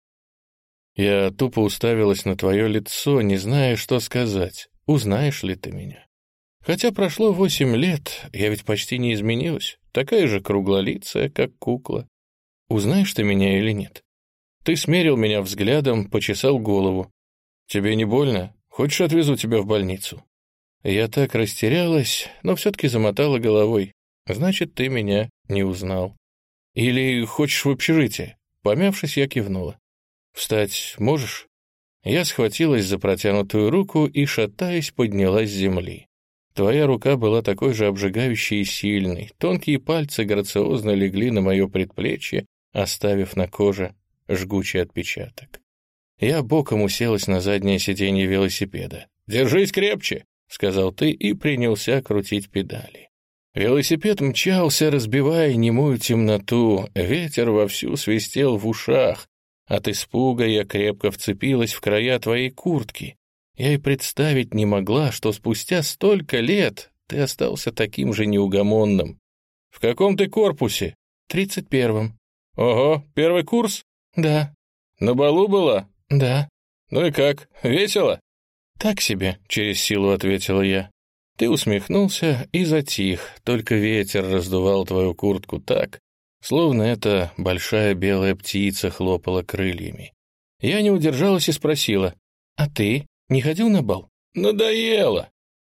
Я тупо уставилась на твое лицо, не зная, что сказать. Узнаешь ли ты меня? Хотя прошло восемь лет, я ведь почти не изменилась, такая же круглолицая, как кукла. Узнаешь ты меня или нет? Ты смерил меня взглядом, почесал голову. Тебе не больно? Хочешь, отвезу тебя в больницу?» Я так растерялась, но все-таки замотала головой. «Значит, ты меня не узнал. Или хочешь в общежитие?» Помявшись, я кивнула. «Встать можешь?» Я схватилась за протянутую руку и, шатаясь, поднялась с земли. Твоя рука была такой же обжигающей и сильной. Тонкие пальцы грациозно легли на мое предплечье, оставив на коже жгучий отпечаток. Я боком уселась на заднее сиденье велосипеда. «Держись крепче!» — сказал ты и принялся крутить педали. Велосипед мчался, разбивая немую темноту. Ветер вовсю свистел в ушах. От испуга я крепко вцепилась в края твоей куртки. Я и представить не могла, что спустя столько лет ты остался таким же неугомонным. «В каком ты корпусе?» «Тридцать первом». «Ого, первый курс?» «Да». «На балу была?» «Да». «Ну и как, весело?» «Так себе», — через силу ответила я. Ты усмехнулся и затих, только ветер раздувал твою куртку так, словно эта большая белая птица хлопала крыльями. Я не удержалась и спросила: «А ты не ходил на бал?» «Надоело».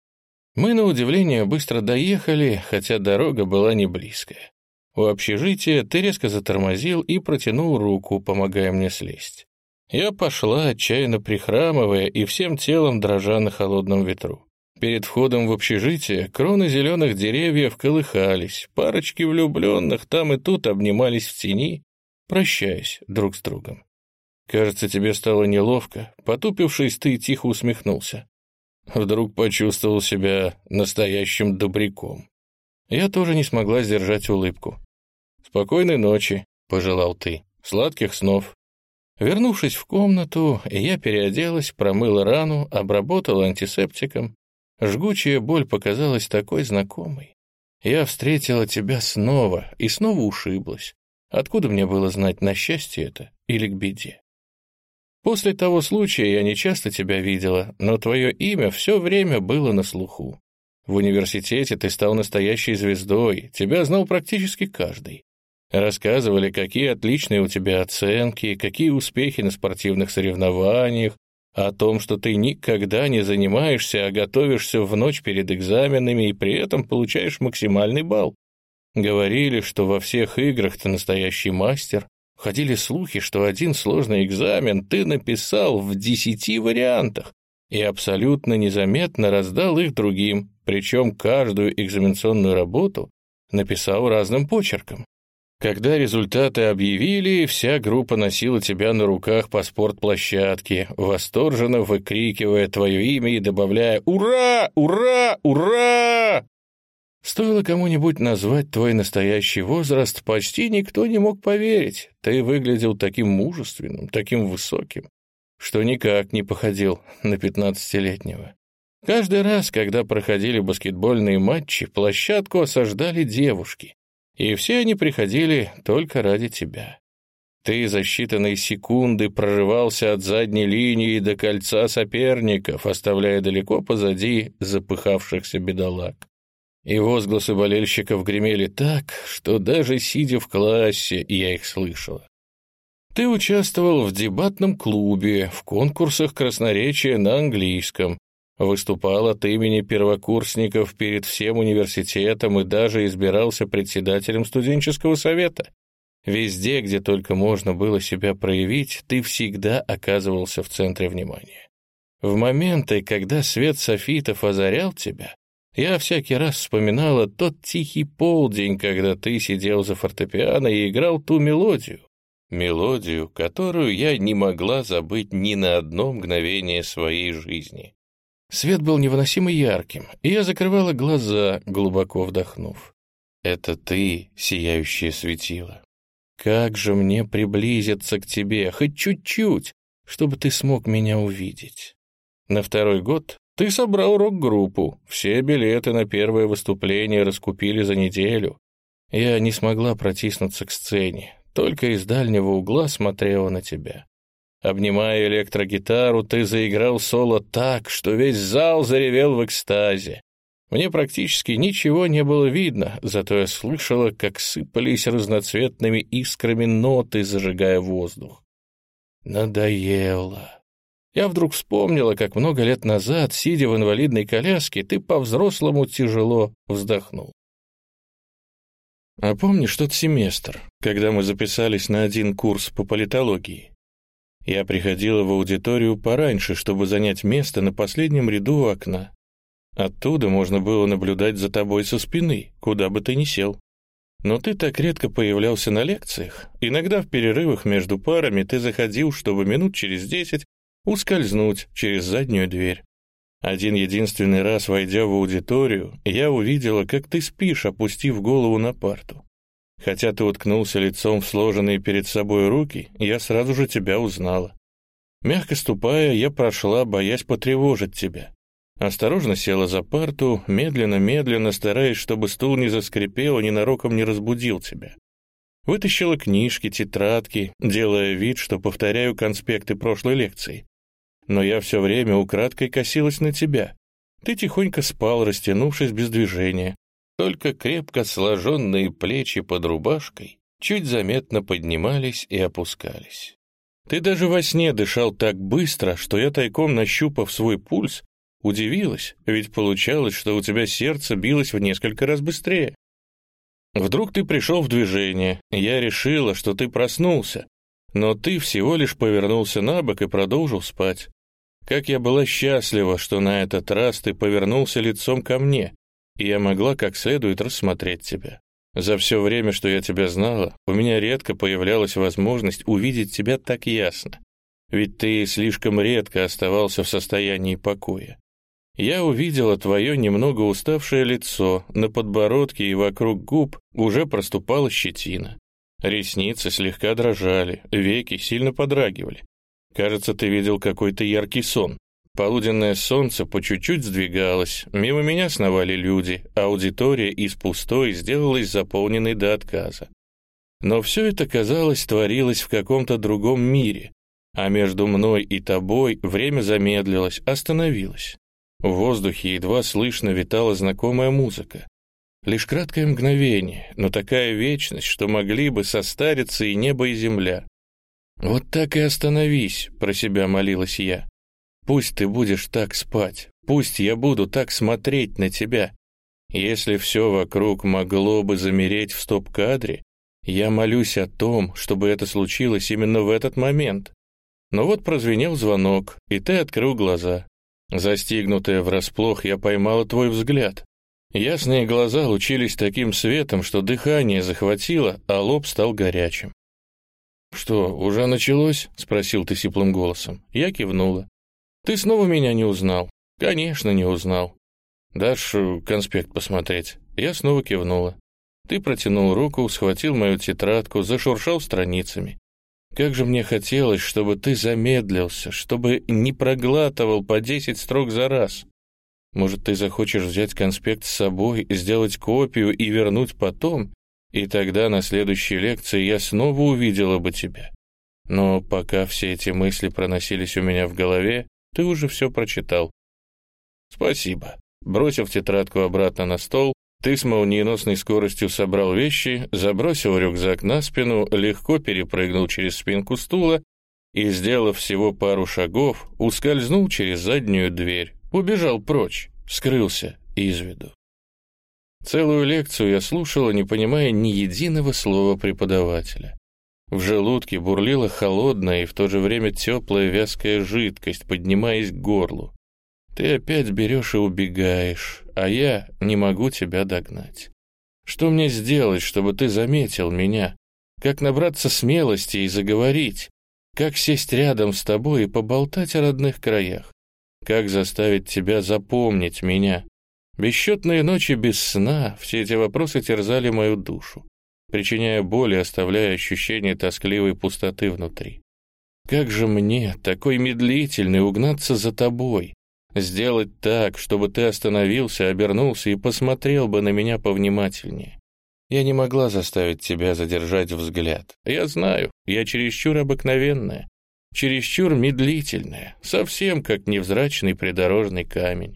Мы, на удивление, быстро доехали, хотя дорога была не близкая. У общежития ты резко затормозил и протянул руку, помогая мне слезть. Я пошла, отчаянно прихрамывая и всем телом дрожа на холодном ветру. Перед входом в общежитие кроны зеленых деревьев колыхались, парочки влюбленных там и тут обнимались в тени, прощаясь друг с другом. Кажется, тебе стало неловко. Потупившись, ты тихо усмехнулся. Вдруг почувствовал себя настоящим добряком. Я тоже не смогла сдержать улыбку. «Спокойной ночи», — пожелал ты. «Сладких снов». Вернувшись в комнату, я переоделась, промыла рану, обработала антисептиком. Жгучая боль показалась такой знакомой. Я встретила тебя снова и снова ушиблась. Откуда мне было знать, на счастье это или к беде? После того случая я не часто тебя видела, но твое имя все время было на слуху. В университете ты стал настоящей звездой, тебя знал практически каждый. Рассказывали, какие отличные у тебя оценки, какие успехи на спортивных соревнованиях, О том, что ты никогда не занимаешься, а готовишься в ночь перед экзаменами и при этом получаешь максимальный балл. Говорили, что во всех играх ты настоящий мастер. Ходили слухи, что один сложный экзамен ты написал в десяти вариантах и абсолютно незаметно раздал их другим, причем каждую экзаменационную работу написал разным почерком. Когда результаты объявили, вся группа носила тебя на руках по спортплощадке, восторженно выкрикивая твое имя и добавляя «Ура! Ура! Ура!». Стоило кому-нибудь назвать твой настоящий возраст, почти никто не мог поверить. Ты выглядел таким мужественным, таким высоким, что никак не походил на пятнадцатилетнего. Каждый раз, когда проходили баскетбольные матчи, площадку осаждали девушки, и все они приходили только ради тебя. Ты за считанные секунды прорывался от задней линии до кольца соперников, оставляя далеко позади запыхавшихся бедолаг. И возгласы болельщиков гремели так, что даже сидя в классе, я их слышала. Ты участвовал в дебатном клубе, в конкурсах красноречия на английском, выступал от имени первокурсников перед всем университетом и даже избирался председателем студенческого совета. Везде, где только можно было себя проявить, ты всегда оказывался в центре внимания. В моменты, когда свет софитов озарял тебя, я всякий раз вспоминала тот тихий полдень, когда ты сидел за фортепиано и играл ту мелодию. Мелодию, которую я не могла забыть ни на одно мгновение своей жизни. Свет был невыносимо ярким, и я закрывала глаза, глубоко вдохнув. Это ты, сияющее светило. Как же мне приблизиться к тебе, хоть чуть-чуть, чтобы ты смог меня увидеть. На второй год ты собрал рок-группу, все билеты на первое выступление раскупили за неделю. Я не смогла протиснуться к сцене, только из дальнего угла смотрела на тебя. Обнимая электрогитару, ты заиграл соло так, что весь зал заревел в экстазе. Мне практически ничего не было видно, зато я слышала, как сыпались разноцветными искрами ноты, зажигая воздух. Надоело. Я вдруг вспомнила, как много лет назад, сидя в инвалидной коляске, ты по-взрослому тяжело вздохнул. А помнишь тот семестр, когда мы записались на один курс по политологии? Я приходила в аудиторию пораньше, чтобы занять место на последнем ряду у окна. Оттуда можно было наблюдать за тобой со спины, куда бы ты ни сел. Но ты так редко появлялся на лекциях. Иногда в перерывах между парами ты заходил, чтобы минут через десять ускользнуть через заднюю дверь. Один единственный раз, войдя в аудиторию, я увидела, как ты спишь, опустив голову на парту. Хотя ты уткнулся лицом в сложенные перед собой руки, я сразу же тебя узнала. Мягко ступая, я прошла, боясь потревожить тебя. Осторожно села за парту, медленно-медленно, стараясь, чтобы стул не заскрипел и ненароком не разбудил тебя. Вытащила книжки, тетрадки, делая вид, что повторяю конспекты прошлой лекции. Но я все время украдкой косилась на тебя. Ты тихонько спал, растянувшись без движения. Только крепко сложенные плечи под рубашкой чуть заметно поднимались и опускались. Ты даже во сне дышал так быстро, что я, тайком нащупав свой пульс, удивилась, ведь получалось, что у тебя сердце билось в несколько раз быстрее. Вдруг ты пришел в движение, я решила, что ты проснулся, но ты всего лишь повернулся на бок и продолжил спать. Как я была счастлива, что на этот раз ты повернулся лицом ко мне, и я могла как следует рассмотреть тебя. За все время, что я тебя знала, у меня редко появлялась возможность увидеть тебя так ясно, ведь ты слишком редко оставался в состоянии покоя. Я увидела твое немного уставшее лицо, на подбородке и вокруг губ уже проступала щетина. Ресницы слегка дрожали, веки сильно подрагивали. Кажется, ты видел какой-то яркий сон. Полуденное солнце по чуть-чуть сдвигалось, мимо меня сновали люди, аудитория из пустой сделалась заполненной до отказа. Но все это, казалось, творилось в каком-то другом мире, а между мной и тобой время замедлилось, остановилось. В воздухе едва слышно витала знакомая музыка. Лишь краткое мгновение, но такая вечность, что могли бы состариться и небо, и земля. «Вот так и остановись», — про себя молилась я. Пусть ты будешь так спать, пусть я буду так смотреть на тебя. Если все вокруг могло бы замереть в стоп-кадре, я молюсь о том, чтобы это случилось именно в этот момент. Но вот прозвенел звонок, и ты открыл глаза. Застигнутая врасплох, я поймала твой взгляд. Ясные глаза лучились таким светом, что дыхание захватило, а лоб стал горячим. «Что, уже началось?» — спросил ты сиплым голосом. Я кивнула. «Ты снова меня не узнал?» «Конечно, не узнал. Дашь конспект посмотреть?» Я снова кивнула. Ты протянул руку, схватил мою тетрадку, зашуршал страницами. Как же мне хотелось, чтобы ты замедлился, чтобы не проглатывал по десять строк за раз. Может, ты захочешь взять конспект с собой, сделать копию и вернуть потом, и тогда на следующей лекции я снова увидела бы тебя. Но пока все эти мысли проносились у меня в голове, ты уже все прочитал. Спасибо. Бросив тетрадку обратно на стол, ты с молниеносной скоростью собрал вещи, забросил рюкзак на спину, легко перепрыгнул через спинку стула и, сделав всего пару шагов, ускользнул через заднюю дверь, убежал прочь, скрылся из виду. Целую лекцию я слушала, не понимая ни единого слова преподавателя. В желудке бурлила холодная и в то же время теплая вязкая жидкость, поднимаясь к горлу. Ты опять берешь и убегаешь, а я не могу тебя догнать. Что мне сделать, чтобы ты заметил меня? Как набраться смелости и заговорить? Как сесть рядом с тобой и поболтать о родных краях? Как заставить тебя запомнить меня? Бесчетные ночи без сна, все эти вопросы терзали мою душу, причиняя боль и оставляя ощущение тоскливой пустоты внутри. Как же мне, такой медлительный, угнаться за тобой? Сделать так, чтобы ты остановился, обернулся и посмотрел бы на меня повнимательнее. Я не могла заставить тебя задержать взгляд. Я знаю, я чересчур обыкновенная, чересчур медлительная, совсем как невзрачный придорожный камень.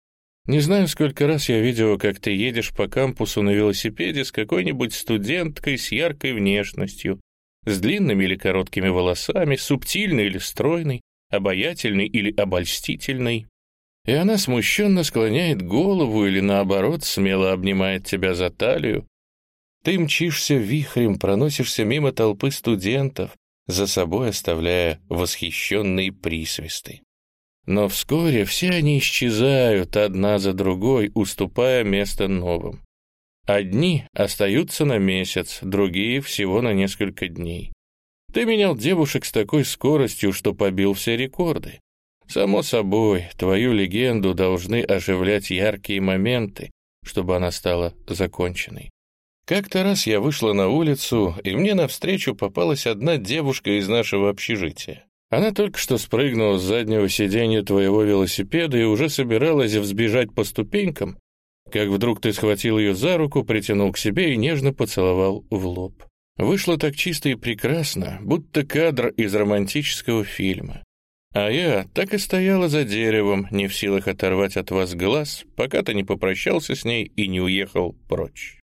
Не знаю, сколько раз я видела, как ты едешь по кампусу на велосипеде с какой-нибудь студенткой с яркой внешностью, с длинными или короткими волосами, субтильной или стройной, обаятельной или обольстительной. И она смущенно склоняет голову или, наоборот, смело обнимает тебя за талию. Ты мчишься вихрем, проносишься мимо толпы студентов, за собой оставляя восхищенные присвисты. Но вскоре все они исчезают одна за другой, уступая место новым. Одни остаются на месяц, другие всего на несколько дней. Ты менял девушек с такой скоростью, что побил все рекорды. Само собой, твою легенду должны оживлять яркие моменты, чтобы она стала законченной. Как-то раз я вышла на улицу, и мне навстречу попалась одна девушка из нашего общежития. Она только что спрыгнула с заднего сиденья твоего велосипеда и уже собиралась взбежать по ступенькам, как вдруг ты схватил ее за руку, притянул к себе и нежно поцеловал в лоб. Вышло так чисто и прекрасно, будто кадр из романтического фильма. А я так и стояла за деревом, не в силах оторвать от вас глаз, пока ты не попрощался с ней и не уехал прочь.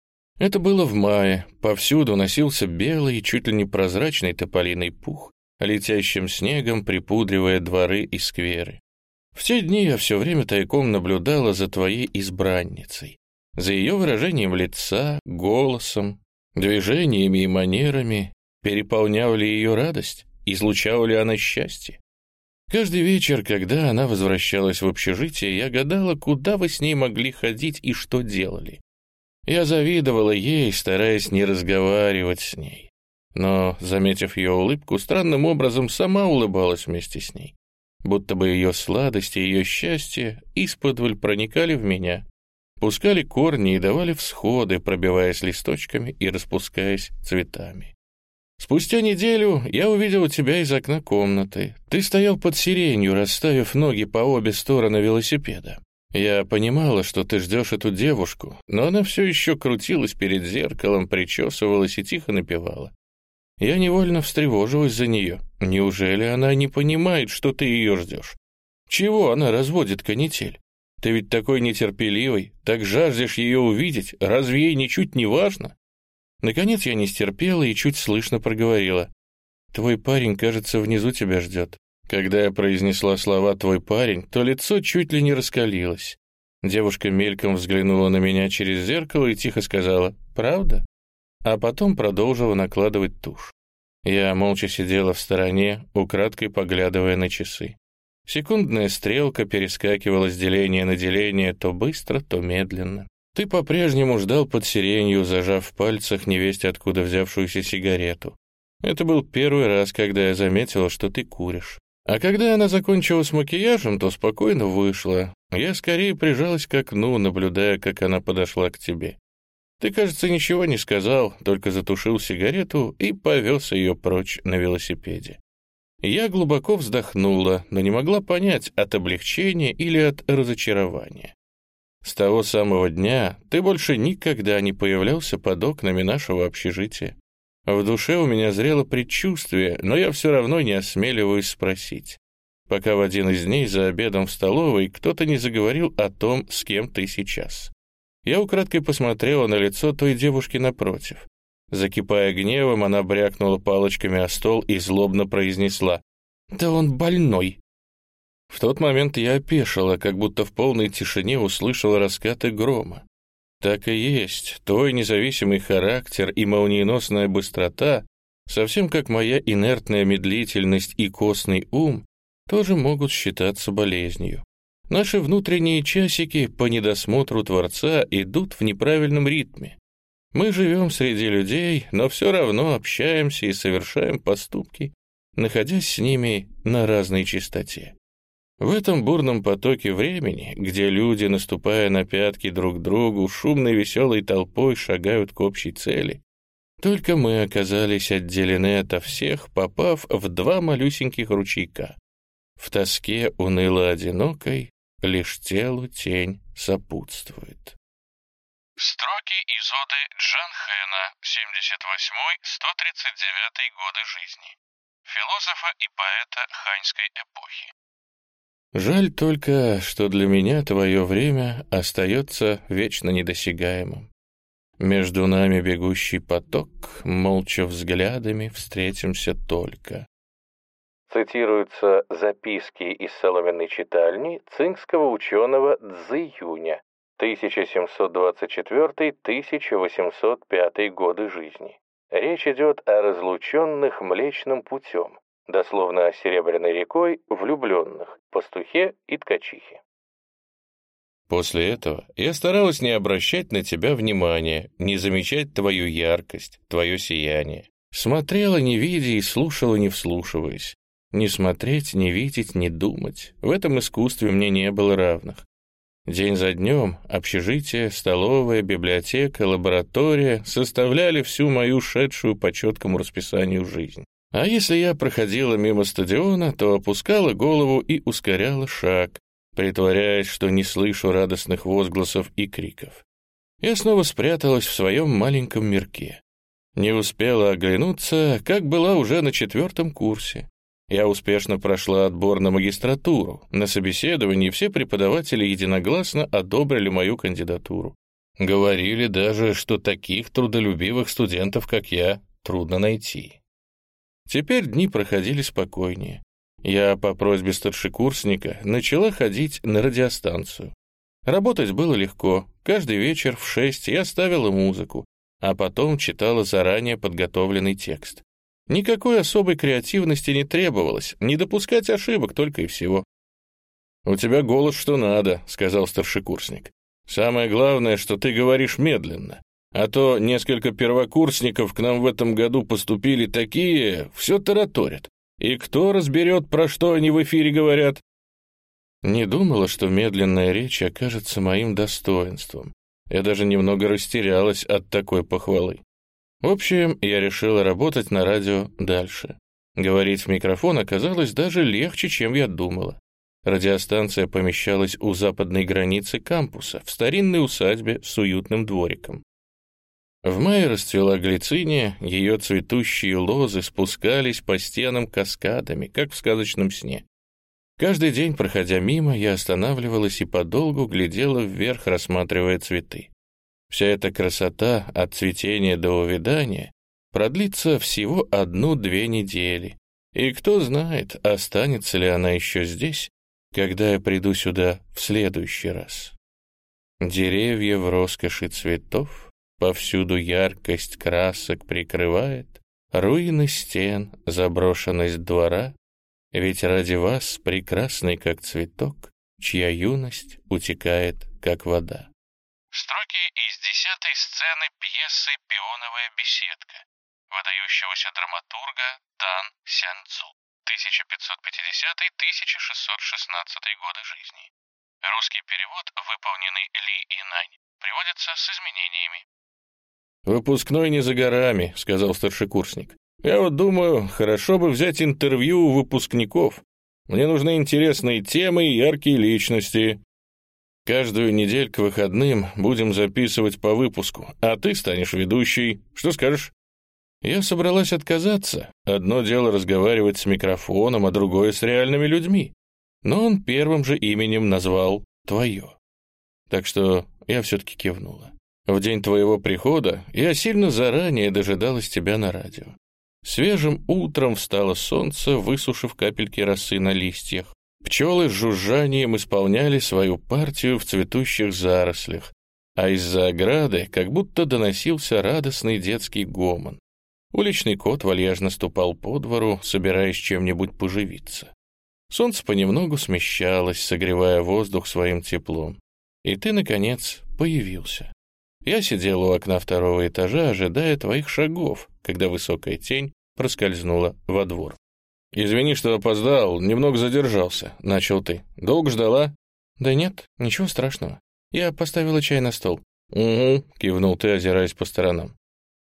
Это было в мае, повсюду носился белый, чуть ли не прозрачный тополиный пух, летящим снегом припудривая дворы и скверы. В те дни я все время тайком наблюдала за твоей избранницей, за ее выражением лица, голосом, движениями и манерами. Переполняла ли ее радость, излучала ли она счастье? Каждый вечер, когда она возвращалась в общежитие, я гадала, куда вы с ней могли ходить и что делали. Я завидовала ей, стараясь не разговаривать с ней. Но, заметив ее улыбку, странным образом сама улыбалась вместе с ней. Будто бы ее сладость и ее счастье исподволь проникали в меня, пускали корни и давали всходы, пробиваясь листочками и распускаясь цветами. Спустя неделю я увидел тебя из окна комнаты. Ты стоял под сиренью, расставив ноги по обе стороны велосипеда. Я понимала, что ты ждешь эту девушку, но она все еще крутилась перед зеркалом, причесывалась и тихо напевала. Я невольно встревожилась за нее. Неужели она не понимает, что ты ее ждешь? Чего она разводит канитель? Ты ведь такой нетерпеливый, так жаждешь ее увидеть, разве ей ничуть не важно? Наконец я не стерпела и чуть слышно проговорила. Твой парень, кажется, внизу тебя ждет. Когда я произнесла слова «твой парень», то лицо чуть ли не раскалилось. Девушка мельком взглянула на меня через зеркало и тихо сказала «правда?», а потом продолжила накладывать тушь. Я молча сидела в стороне, украдкой поглядывая на часы. Секундная стрелка перескакивала с деления на деление то быстро, то медленно. Ты по-прежнему ждал под сиренью, зажав в пальцах невесть откуда взявшуюся сигарету. Это был первый раз, когда я заметила, что ты куришь. А когда она закончила с макияжем, то спокойно вышла. Я скорее прижалась к окну, наблюдая, как она подошла к тебе. Ты, кажется, ничего не сказал, только затушил сигарету и повез ее прочь на велосипеде. Я глубоко вздохнула, но не могла понять, от облегчения или от разочарования. С того самого дня ты больше никогда не появлялся под окнами нашего общежития. В душе у меня зрело предчувствие, но я все равно не осмеливаюсь спросить, пока в один из дней за обедом в столовой кто-то не заговорил о том, с кем ты сейчас. Я украдкой посмотрела на лицо той девушки напротив. Закипая гневом, она брякнула палочками о стол и злобно произнесла: «Да он больной!» В тот момент я опешила, как будто в полной тишине услышала раскаты грома. Так и есть, твой независимый характер и молниеносная быстрота, совсем как моя инертная медлительность и костный ум, тоже могут считаться болезнью. Наши внутренние часики по недосмотру Творца идут в неправильном ритме. Мы живем среди людей, но все равно общаемся и совершаем поступки, находясь с ними на разной частоте. В этом бурном потоке времени, где люди, наступая на пятки друг другу, шумной веселой толпой шагают к общей цели, только мы оказались отделены ото всех, попав в два малюсеньких ручейка. В тоске уныло-одинокой лишь телу тень сопутствует. Строки из оды Джан Хэна, семьдесят восьмой — сто тридцать девятый годы жизни, философа и поэта ханьской эпохи. Жаль только, что для меня твое время остается вечно недосягаемым. Между нами бегущий поток, молча взглядами встретимся только. Цитируются записки из соломенной читальни цингского ученого Цзы Юня, тысяча семьсот двадцать четвёртый — тысяча восемьсот пятый годы жизни. Речь идет о разлученных Млечным путем, дословно о Серебряной рекой, влюбленных, пастухе и ткачихе. После этого я старалась не обращать на тебя внимания, не замечать твою яркость, твое сияние. Смотрела, не видя, и слушала, не вслушиваясь. Не смотреть, не видеть, не думать. В этом искусстве мне не было равных. День за днем общежитие, столовая, библиотека, лаборатория составляли всю мою шедшую по четкому расписанию жизнь. А если я проходила мимо стадиона, то опускала голову и ускоряла шаг, притворяясь, что не слышу радостных возгласов и криков. Я снова спряталась в своем маленьком мирке. Не успела оглянуться, как была уже на четвертом курсе. Я успешно прошла отбор на магистратуру. На собеседовании все преподаватели единогласно одобрили мою кандидатуру. Говорили даже, что таких трудолюбивых студентов, как я, трудно найти. Теперь дни проходили спокойнее. Я по просьбе старшекурсника начала ходить на радиостанцию. Работать было легко. Каждый вечер в шесть я ставила музыку, а потом читала заранее подготовленный текст. Никакой особой креативности не требовалось, не допускать ошибок только и всего. «У тебя голос что надо», — сказал старшекурсник. «Самое главное, что ты говоришь медленно. А то несколько первокурсников к нам в этом году поступили такие, все тараторят. И кто разберет, про что они в эфире говорят?» Не думала, что медленная речь окажется моим достоинством. Я даже немного растерялась от такой похвалы. В общем, я решила работать на радио дальше. Говорить в микрофон оказалось даже легче, чем я думала. Радиостанция помещалась у западной границы кампуса, в старинной усадьбе с уютным двориком. В мае расцвела глициния, ее цветущие лозы спускались по стенам каскадами, как в сказочном сне. Каждый день, проходя мимо, я останавливалась и подолгу глядела вверх, рассматривая цветы. Вся эта красота от цветения до увядания продлится всего одну-две недели, И кто знает, останется ли она еще здесь, когда я приду сюда в следующий раз. Деревья в роскоши цветов, повсюду яркость красок прикрывает, руины стен, заброшенность двора, ведь ради вас, прекрасный как цветок, чья юность утекает, как вода. Строки из десятой сцены пьесы «Пионовая беседка» выдающегося драматурга Тан Сяньцзу, тысяча пятьсот пятидесятый — тысяча шестьсот шестнадцатый годы жизни. Русский перевод, выполненный Ли Инань, приводится с изменениями. «Выпускной не за горами», — сказал старшекурсник. «Я вот думаю, хорошо бы взять интервью у выпускников. Мне нужны интересные темы и яркие личности. Каждую неделю к выходным будем записывать по выпуску, а ты станешь ведущей. Что скажешь?» Я собралась отказаться. Одно дело разговаривать с микрофоном, а другое с реальными людьми. Но он первым же именем назвал твое. Так что я все-таки кивнула. В день твоего прихода я сильно заранее дожидалась тебя на радио. Свежим утром встало солнце, высушив капельки росы на листьях. Пчелы с жужжанием исполняли свою партию в цветущих зарослях, а из-за ограды как будто доносился радостный детский гомон. Уличный кот вальяжно ступал по двору, собираясь чем-нибудь поживиться. Солнце понемногу смещалось, согревая воздух своим теплом. И ты, наконец, появился. Я сидел у окна второго этажа, ожидая твоих шагов, когда высокая тень проскользнула во двор. «Извини, что опоздал, немного задержался», — начал ты. «Долго ждала?» «Да нет, ничего страшного. Я поставила чай на стол». «Угу», — кивнул ты, озираясь по сторонам.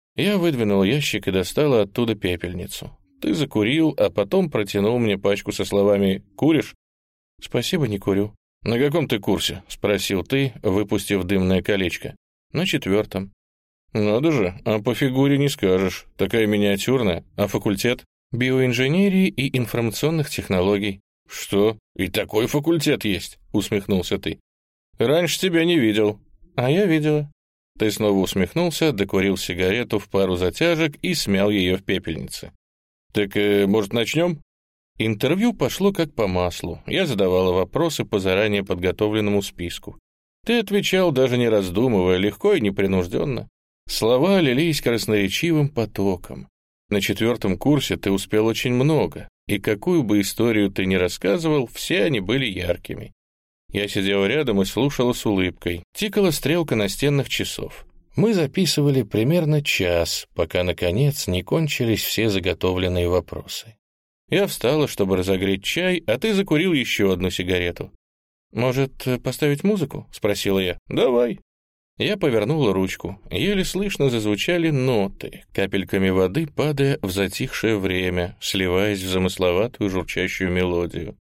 Я выдвинул ящик и достала оттуда пепельницу. Ты закурил, а потом протянул мне пачку со словами «Куришь?» «Спасибо, не курю». «На каком ты курсе?» — спросил ты, выпустив дымное колечко. «На четвертом». «Надо же, а по фигуре не скажешь. Такая миниатюрная. А факультет?» «Биоинженерии и информационных технологий». «Что? И такой факультет есть?» — усмехнулся ты. «Раньше тебя не видел». «А я видела». Ты снова усмехнулся, докурил сигарету в пару затяжек и смял ее в пепельнице. «Так, э, может, начнем?» Интервью пошло как по маслу. Я задавала вопросы по заранее подготовленному списку. Ты отвечал, даже не раздумывая, легко и непринужденно. Слова лились красноречивым потоком. На четвертом курсе ты успел очень много, и какую бы историю ты ни рассказывал, все они были яркими. Я сидела рядом и слушала с улыбкой. Тикала стрелка настенных часов. Мы записывали примерно час, пока, наконец, не кончились все заготовленные вопросы. Я встала, чтобы разогреть чай, а ты закурил еще одну сигарету. «Может, поставить музыку?» — спросила я. «Давай». Я повернула ручку. Еле слышно зазвучали ноты, капельками воды падая в затихшее время, сливаясь в замысловатую журчащую мелодию.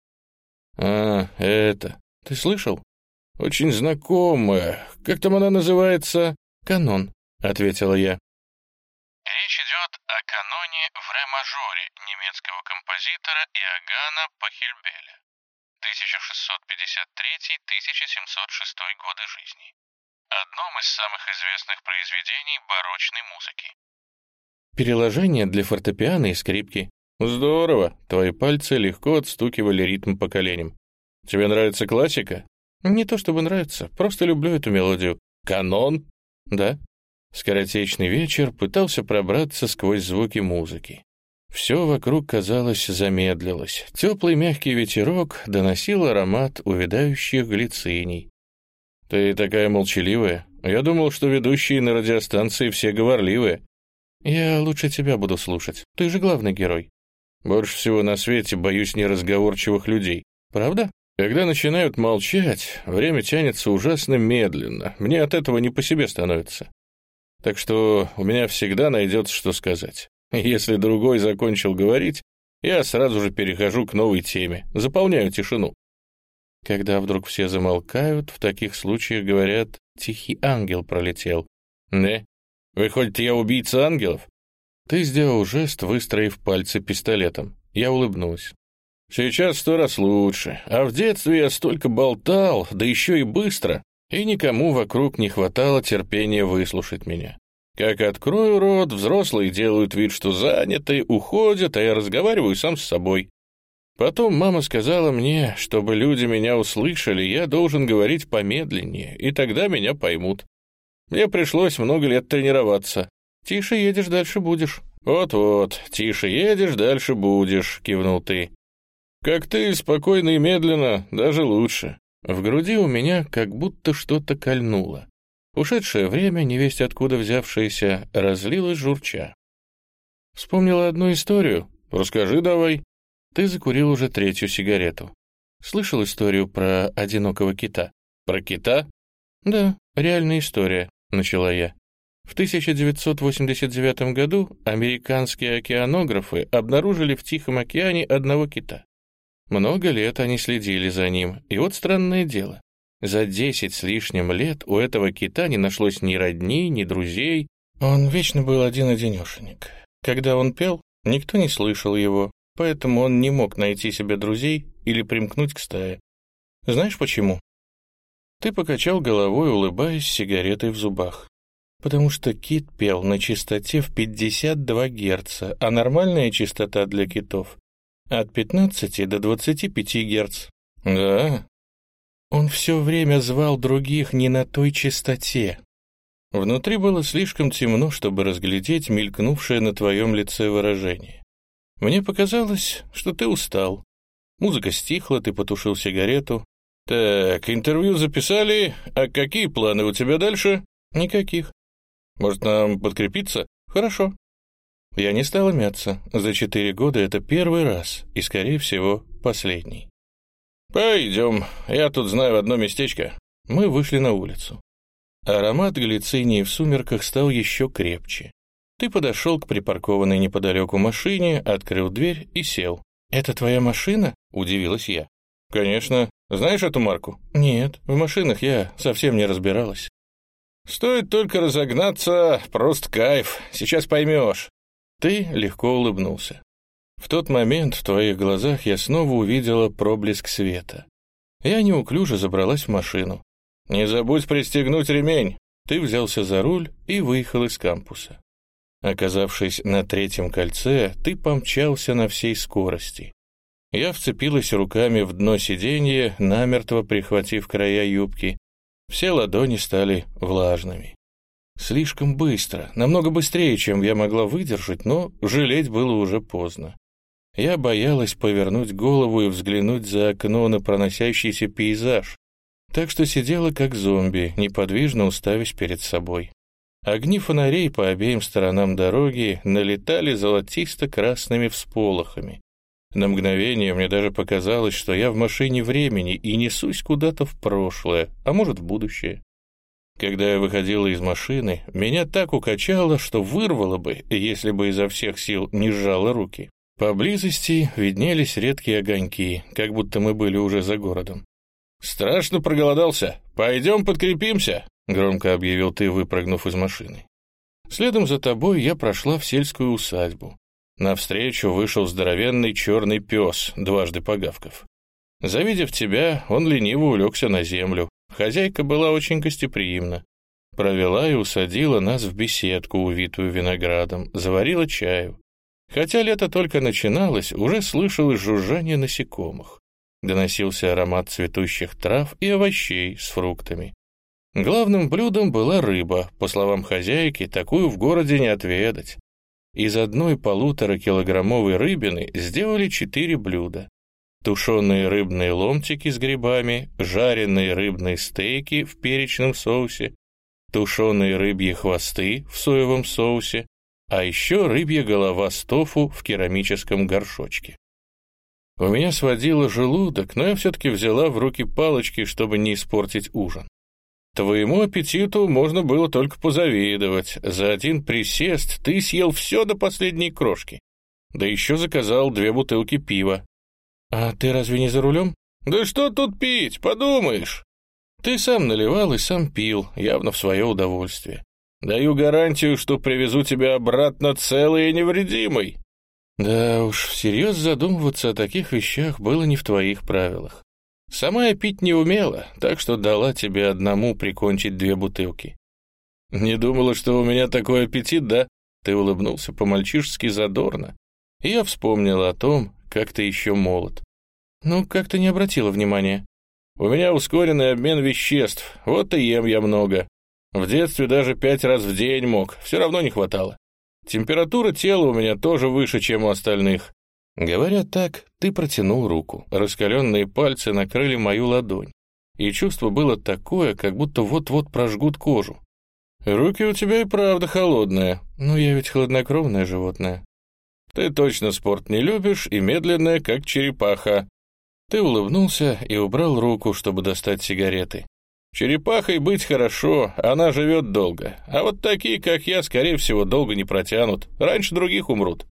«А, это... Ты слышал?» «Очень знакомая. Как там она называется?» «Канон», — ответила я. Речь идет о каноне в ре-мажоре немецкого композитора Иоганна Пахельбеля, тысяча шестьсот пятьдесят третий — тысяча семьсот шестой годы жизни. Одном из самых известных произведений барочной музыки. Переложение для фортепиано и скрипки. Здорово, твои пальцы легко отстукивали ритм по коленям. Тебе нравится классика? Не то чтобы нравится, просто люблю эту мелодию. Канон? Да. Скоротечный вечер пытался пробраться сквозь звуки музыки. Все вокруг, казалось, замедлилось. Теплый мягкий ветерок доносил аромат увядающих глициний. «Ты такая молчаливая. Я думал, что ведущие на радиостанции все говорливые». «Я лучше тебя буду слушать. Ты же главный герой». «Больше всего на свете боюсь неразговорчивых людей». «Правда?» «Когда начинают молчать, время тянется ужасно медленно. Мне от этого не по себе становится. Так что у меня всегда найдется, что сказать. Если другой закончил говорить, я сразу же перехожу к новой теме, заполняю тишину». Когда вдруг все замолкают, в таких случаях говорят «тихий ангел пролетел». «Не? Выходит, я убийца ангелов?» Ты сделал жест, выстроив пальцы пистолетом. Я улыбнулась. «Сейчас сто раз лучше. А в детстве я столько болтал, да еще и быстро, и никому вокруг не хватало терпения выслушать меня. Как открою рот, взрослые делают вид, что заняты, уходят, а я разговариваю сам с собой. Потом мама сказала мне, чтобы люди меня услышали, я должен говорить помедленнее, и тогда меня поймут. Мне пришлось много лет тренироваться. Тише едешь, дальше будешь. Вот-вот, тише едешь, дальше будешь, кивнул ты. Как ты, спокойно и медленно, даже лучше. В груди у меня как будто что-то кольнуло. Ушедшее время, невесть откуда взявшееся, разлилось журча. Вспомнила одну историю. Расскажи давай. Ты закурил уже третью сигарету. Слышал историю про одинокого кита? Про кита? Да, реальная история, начала я. В тысяча девятьсот восемьдесят девятом году американские океанографы обнаружили в Тихом океане одного кита. Много лет они следили за ним, и вот странное дело. За десять с лишним лет у этого кита не нашлось ни родни, ни друзей. Он вечно был один-одинешенек. Когда он пел, никто не слышал его, поэтому он не мог найти себе друзей или примкнуть к стае. Знаешь почему? Ты покачал головой, улыбаясь, с сигаретой в зубах. Потому что кит пел на частоте в пятьдесят два герца, а нормальная частота для китов от пятнадцати до двадцати пяти герц. Да? Он все время звал других не на той частоте. Внутри было слишком темно, чтобы разглядеть мелькнувшее на твоем лице выражение. Мне показалось, что ты устал. Музыка стихла, ты потушил сигарету. Так, интервью записали, а какие планы у тебя дальше? Никаких. Может, нам подкрепиться? Хорошо. Я не стала мяться. За четыре года это первый раз, и, скорее всего, последний. Пойдем, я тут знаю одно местечко. Мы вышли на улицу. Аромат глицинии в сумерках стал еще крепче. Ты подошел к припаркованной неподалеку машине, открыл дверь и сел. «Это твоя машина?» — удивилась я. «Конечно. Знаешь эту марку?» «Нет, в машинах я совсем не разбиралась». «Стоит только разогнаться, просто кайф, сейчас поймешь». Ты легко улыбнулся. В тот момент в твоих глазах я снова увидела проблеск света. Я неуклюже забралась в машину. «Не забудь пристегнуть ремень». Ты взялся за руль и выехал из кампуса. Оказавшись на третьем кольце, ты помчался на всей скорости. Я вцепилась руками в дно сиденья, намертво прихватив края юбки. Все ладони стали влажными. Слишком быстро, намного быстрее, чем я могла выдержать, но жалеть было уже поздно. Я боялась повернуть голову и взглянуть за окно на проносящийся пейзаж, так что сидела как зомби, неподвижно уставясь перед собой. Огни фонарей по обеим сторонам дороги налетали золотисто-красными всполохами. На мгновение мне даже показалось, что я в машине времени и несусь куда-то в прошлое, а может, в будущее. Когда я выходила из машины, меня так укачало, что вырвало бы, если бы изо всех сил не сжала руки. Поблизости виднелись редкие огоньки, как будто мы были уже за городом. «Страшно проголодался. Пойдем подкрепимся», — громко объявил ты, выпрыгнув из машины. Следом за тобой я прошла в сельскую усадьбу. Навстречу вышел здоровенный черный пес, дважды погавков. Завидев тебя, он лениво улегся на землю. Хозяйка была очень гостеприимна. Провела и усадила нас в беседку, увитую виноградом, заварила чаю. Хотя лето только начиналось, уже слышалось жужжание насекомых. Доносился аромат цветущих трав и овощей с фруктами. Главным блюдом была рыба, по словам хозяйки, такую в городе не отведать. Из одной полуторакилограммовой рыбины сделали четыре блюда. Тушеные рыбные ломтики с грибами, жареные рыбные стейки в перечном соусе, тушеные рыбьи хвосты в соевом соусе, а еще рыбья голова с тофу в керамическом горшочке. У меня сводило желудок, но я все-таки взяла в руки палочки, чтобы не испортить ужин. Твоему аппетиту можно было только позавидовать. За один присест ты съел все до последней крошки. Да еще заказал две бутылки пива. А ты разве не за рулем? Да что тут пить, подумаешь. Ты сам наливал и сам пил, явно в свое удовольствие. Даю гарантию, что привезу тебя обратно целый и невредимый. Да уж, всерьез задумываться о таких вещах было не в твоих правилах. Сама я пить не умела, так что дала тебе одному прикончить две бутылки. Не думала, что у меня такой аппетит, да? Ты улыбнулся по-мальчишески задорно. И я вспомнила о том, как ты еще молод. Ну, как ты не обратила внимания? У меня ускоренный обмен веществ, вот и ем я много. В детстве даже пять раз в день мог, все равно не хватало. Температура тела у меня тоже выше, чем у остальных. Говоря так, ты протянул руку, раскаленные пальцы накрыли мою ладонь, и чувство было такое, как будто вот-вот прожгут кожу. Руки у тебя и правда холодные, но я ведь хладнокровное животное. Ты точно спорт не любишь и медленная, как черепаха. Ты улыбнулся и убрал руку, чтобы достать сигареты. Черепахой быть хорошо, она живет долго, а вот такие, как я, скорее всего, долго не протянут, раньше других умрут.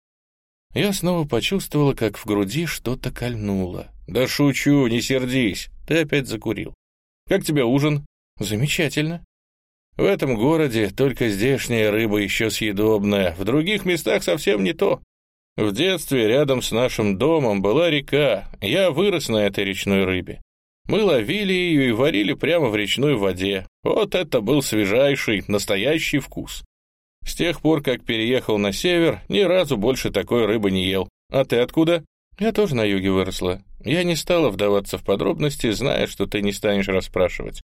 Я снова почувствовала, как в груди что-то кольнуло. Да шучу, не сердись, ты опять закурил. Как тебе ужин? Замечательно. В этом городе только здешняя рыба еще съедобная, в других местах совсем не то. В детстве рядом с нашим домом была река, я вырос на этой речной рыбе. Мы ловили ее и варили прямо в речной воде. Вот это был свежайший, настоящий вкус. С тех пор, как переехал на север, ни разу больше такой рыбы не ел. А ты откуда? Я тоже на юге выросла. Я не стала вдаваться в подробности, зная, что ты не станешь расспрашивать.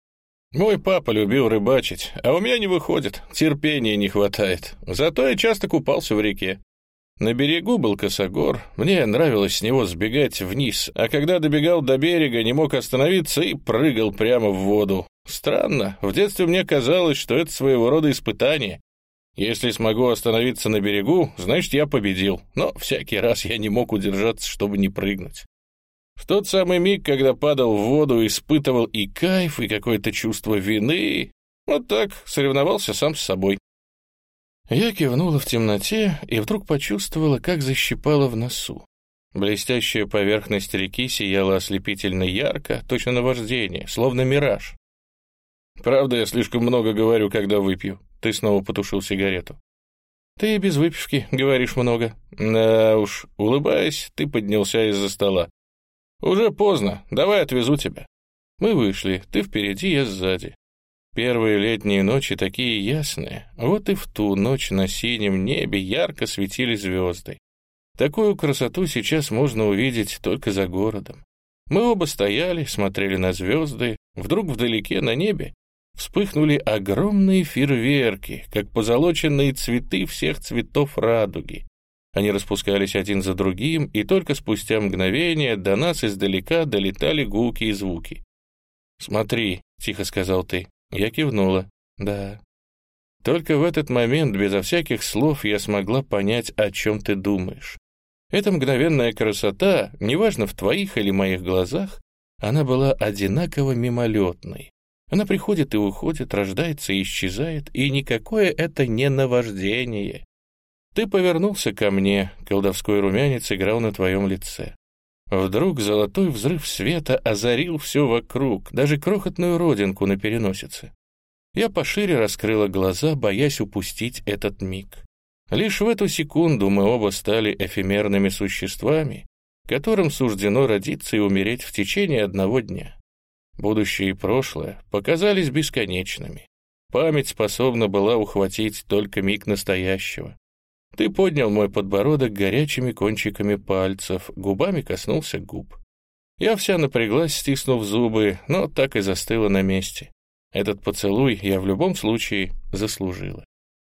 Мой папа любил рыбачить, а у меня не выходит, терпения не хватает. Зато я часто купался в реке. На берегу был косогор, мне нравилось с него сбегать вниз, а когда добегал до берега, не мог остановиться и прыгал прямо в воду. Странно, в детстве мне казалось, что это своего рода испытание. Если смогу остановиться на берегу, значит, я победил, но всякий раз я не мог удержаться, чтобы не прыгнуть. В тот самый миг, когда падал в воду, испытывал и кайф, и какое-то чувство вины. Вот так, соревновался сам с собой. Я кивнула в темноте и вдруг почувствовала, как защипала в носу. Блестящая поверхность реки сияла ослепительно ярко, точно наваждение, словно мираж. «Правда, я слишком много говорю, когда выпью». Ты снова потушил сигарету. «Ты и без выпивки говоришь много». «Да уж», улыбаясь, ты поднялся из-за стола. «Уже поздно, давай отвезу тебя». Мы вышли, ты впереди, я сзади. Первые летние ночи такие ясные, вот и в ту ночь на синем небе ярко светили звезды. Такую красоту сейчас можно увидеть только за городом. Мы оба стояли, смотрели на звезды, вдруг вдалеке на небе вспыхнули огромные фейерверки, как позолоченные цветы всех цветов радуги. Они распускались один за другим, и только спустя мгновение до нас издалека долетали гулки и звуки. «Смотри», — тихо сказал ты. Я кивнула. «Да». Только в этот момент, безо всяких слов, я смогла понять, о чем ты думаешь. Эта мгновенная красота, неважно в твоих или моих глазах, она была одинаково мимолетной. Она приходит и уходит, рождается и исчезает, и никакое это не наваждение. Ты повернулся ко мне, колдовской румянец играл на твоем лице. Вдруг золотой взрыв света озарил все вокруг, даже крохотную родинку на переносице. Я пошире раскрыла глаза, боясь упустить этот миг. Лишь в эту секунду мы оба стали эфемерными существами, которым суждено родиться и умереть в течение одного дня. Будущее и прошлое показались бесконечными. Память способна была ухватить только миг настоящего. Ты поднял мой подбородок горячими кончиками пальцев, губами коснулся губ. Я вся напряглась, стиснув зубы, но так и застыла на месте. Этот поцелуй я в любом случае заслужила.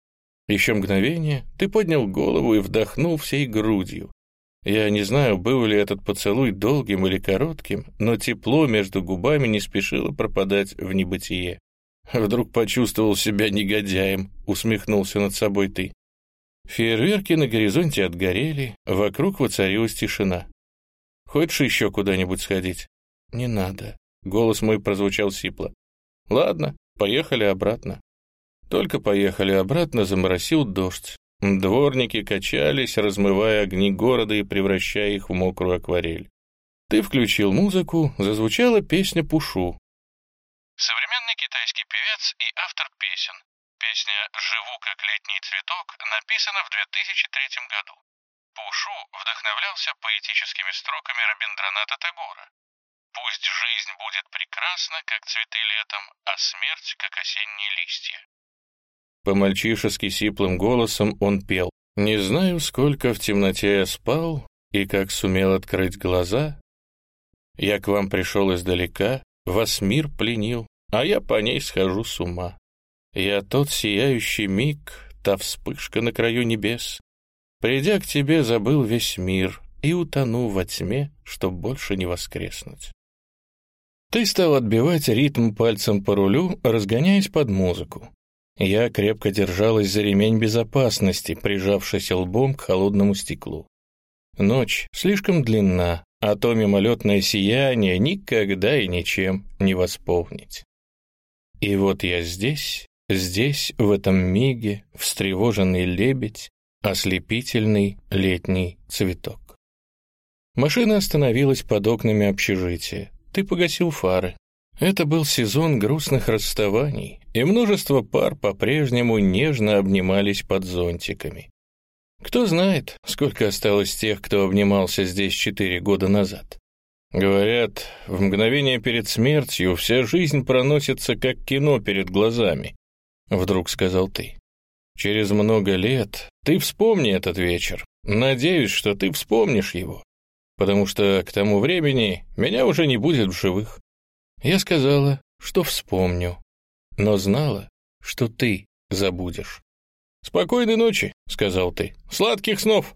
Еще мгновение, ты поднял голову и вдохнул всей грудью. Я не знаю, был ли этот поцелуй долгим или коротким, но тепло между губами не спешило пропадать в небытие. Вдруг почувствовал себя негодяем, усмехнулся над собой ты. Фейерверки на горизонте отгорели, вокруг воцарилась тишина. «Хочешь еще куда-нибудь сходить?» «Не надо», — голос мой прозвучал сипло. «Ладно, поехали обратно». Только поехали обратно, заморосил дождь. Дворники качались, размывая огни города и превращая их в мокрую акварель. Ты включил музыку, зазвучала песня Пушу. Современный китайский певец и автор песен. Песня «Живу как летний цветок» написана в две тысячи третьем году. Пушу вдохновлялся поэтическими строками Рабиндраната Тагора. «Пусть жизнь будет прекрасна, как цветы летом, а смерть, как осенние листья». По-мальчишески сиплым голосом он пел. «Не знаю, сколько в темноте я спал и как сумел открыть глаза. Я к вам пришел издалека, вас мир пленил, а я по ней схожу с ума. Я тот сияющий миг, та вспышка на краю небес. Придя к тебе, забыл весь мир и утону во тьме, чтоб больше не воскреснуть». Ты стал отбивать ритм пальцем по рулю, разгоняясь под музыку. Я крепко держалась за ремень безопасности, прижавшись лбом к холодному стеклу. Ночь слишком длинна, а то мимолетное сияние никогда и ничем не восполнить. И вот я здесь, здесь, в этом миге, встревоженный лебедь, ослепительный летний цветок. Машина остановилась под окнами общежития. Ты погасил фары. Это был сезон грустных расставаний, и множество пар по-прежнему нежно обнимались под зонтиками. Кто знает, сколько осталось тех, кто обнимался здесь четыре года назад. Говорят, в мгновение перед смертью вся жизнь проносится, как кино перед глазами, — вдруг сказал ты. Через много лет ты вспомни этот вечер. Надеюсь, что ты вспомнишь его, потому что к тому времени меня уже не будет в живых. Я сказала, что вспомню, но знала, что ты забудешь. «Спокойной ночи», — сказал ты, — «сладких снов».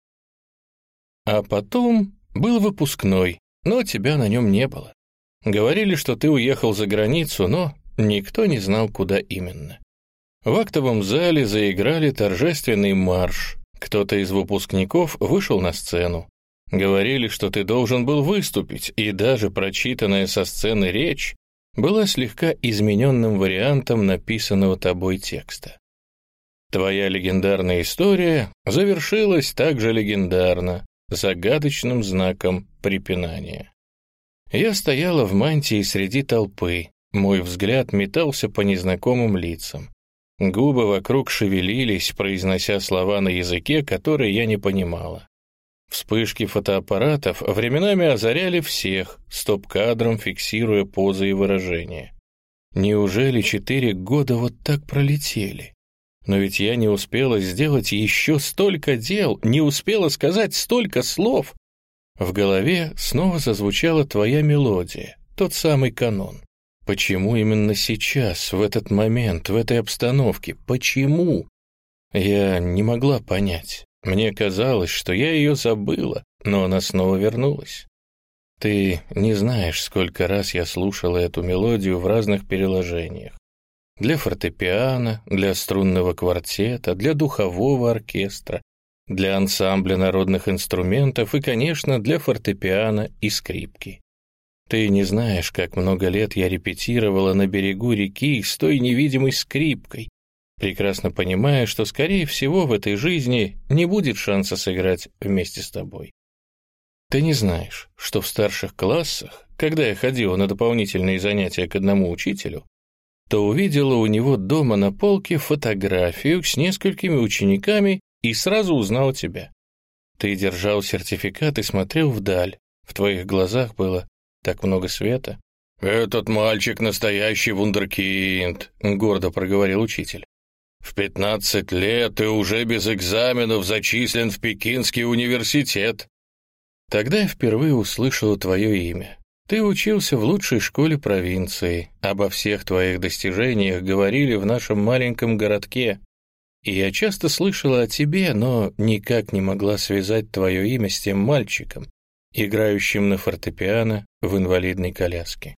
А потом был выпускной, но тебя на нем не было. Говорили, что ты уехал за границу, но никто не знал, куда именно. В актовом зале заиграли торжественный марш. Кто-то из выпускников вышел на сцену. Говорили, что ты должен был выступить, и даже прочитанная со сцены речь была слегка измененным вариантом написанного тобой текста. Твоя легендарная история завершилась также легендарно, загадочным знаком препинания. Я стояла в мантии среди толпы, мой взгляд метался по незнакомым лицам. Губы вокруг шевелились, произнося слова на языке, который я не понимала. Вспышки фотоаппаратов временами озаряли всех, стоп-кадром фиксируя позы и выражения. Неужели четыре года вот так пролетели? Но ведь я не успела сделать еще столько дел, не успела сказать столько слов. В голове снова зазвучала твоя мелодия, тот самый канон. Почему именно сейчас, в этот момент, в этой обстановке? Почему? Я не могла понять. Мне казалось, что я ее забыла, но она снова вернулась. Ты не знаешь, сколько раз я слушала эту мелодию в разных переложениях. Для фортепиано, для струнного квартета, для духового оркестра, для ансамбля народных инструментов и, конечно, для фортепиано и скрипки. Ты не знаешь, как много лет я репетировала на берегу реки с той невидимой скрипкой, прекрасно понимая, что, скорее всего, в этой жизни не будет шанса сыграть вместе с тобой. Ты не знаешь, что в старших классах, когда я ходила на дополнительные занятия к одному учителю, то увидела у него дома на полке фотографию с несколькими учениками и сразу узнала тебя. Ты держал сертификат и смотрел вдаль. В твоих глазах было так много света. «Этот мальчик настоящий вундеркинд», — гордо проговорил учитель. «В пятнадцать лет и уже без экзаменов зачислен в Пекинский университет». Тогда я впервые услышал твое имя. Ты учился в лучшей школе провинции, обо всех твоих достижениях говорили в нашем маленьком городке, и я часто слышала о тебе, но никак не могла связать твое имя с тем мальчиком, играющим на фортепиано в инвалидной коляске.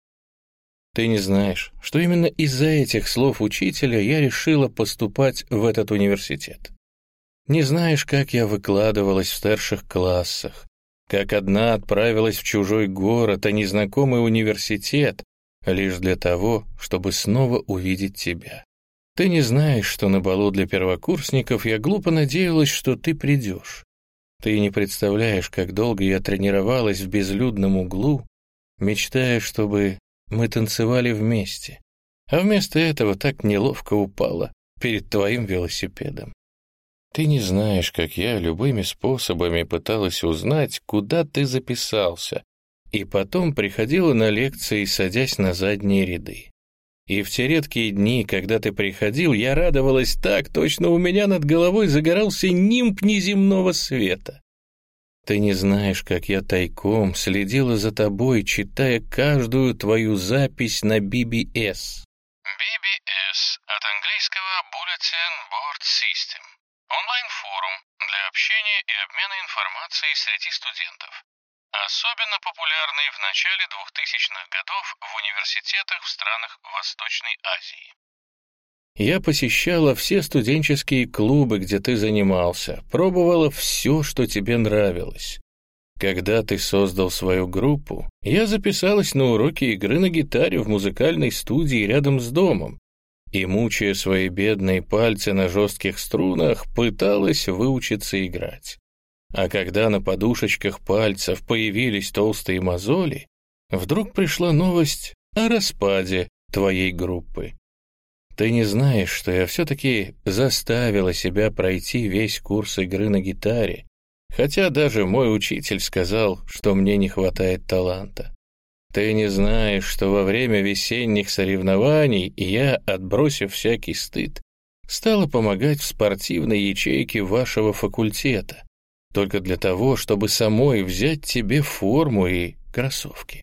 Ты не знаешь, что именно из-за этих слов учителя я решила поступать в этот университет. Не знаешь, как я выкладывалась в старших классах, как одна отправилась в чужой город, а незнакомый университет, лишь для того, чтобы снова увидеть тебя. Ты не знаешь, что на балу для первокурсников я глупо надеялась, что ты придешь. Ты не представляешь, как долго я тренировалась в безлюдном углу, мечтая, чтобы мы танцевали вместе, а вместо этого так неловко упала перед твоим велосипедом. Ты не знаешь, как я любыми способами пыталась узнать, куда ты записался, и потом приходила на лекции, садясь на задние ряды. И в те редкие дни, когда ты приходил, я радовалась так, точно у меня над головой загорался нимб неземного света. Ты не знаешь, как я тайком следила за тобой, читая каждую твою запись на би би эс. би би эс от английского Bulletin Board System. Онлайн-форум для общения и обмена информацией среди студентов. Особенно популярный в начале двухтысячных годов в университетах в странах Восточной Азии. Я посещала все студенческие клубы, где ты занимался, пробовала все, что тебе нравилось. Когда ты создал свою группу, я записалась на уроки игры на гитаре в музыкальной студии рядом с домом и, мучая свои бедные пальцы на жестких струнах, пыталась выучиться играть. А когда на подушечках пальцев появились толстые мозоли, вдруг пришла новость о распаде твоей группы. Ты не знаешь, что я все-таки заставила себя пройти весь курс игры на гитаре, хотя даже мой учитель сказал, что мне не хватает таланта. Ты не знаешь, что во время весенних соревнований я, отбросив всякий стыд, стала помогать в спортивной ячейке вашего факультета, только для того, чтобы самой взять тебе форму и кроссовки.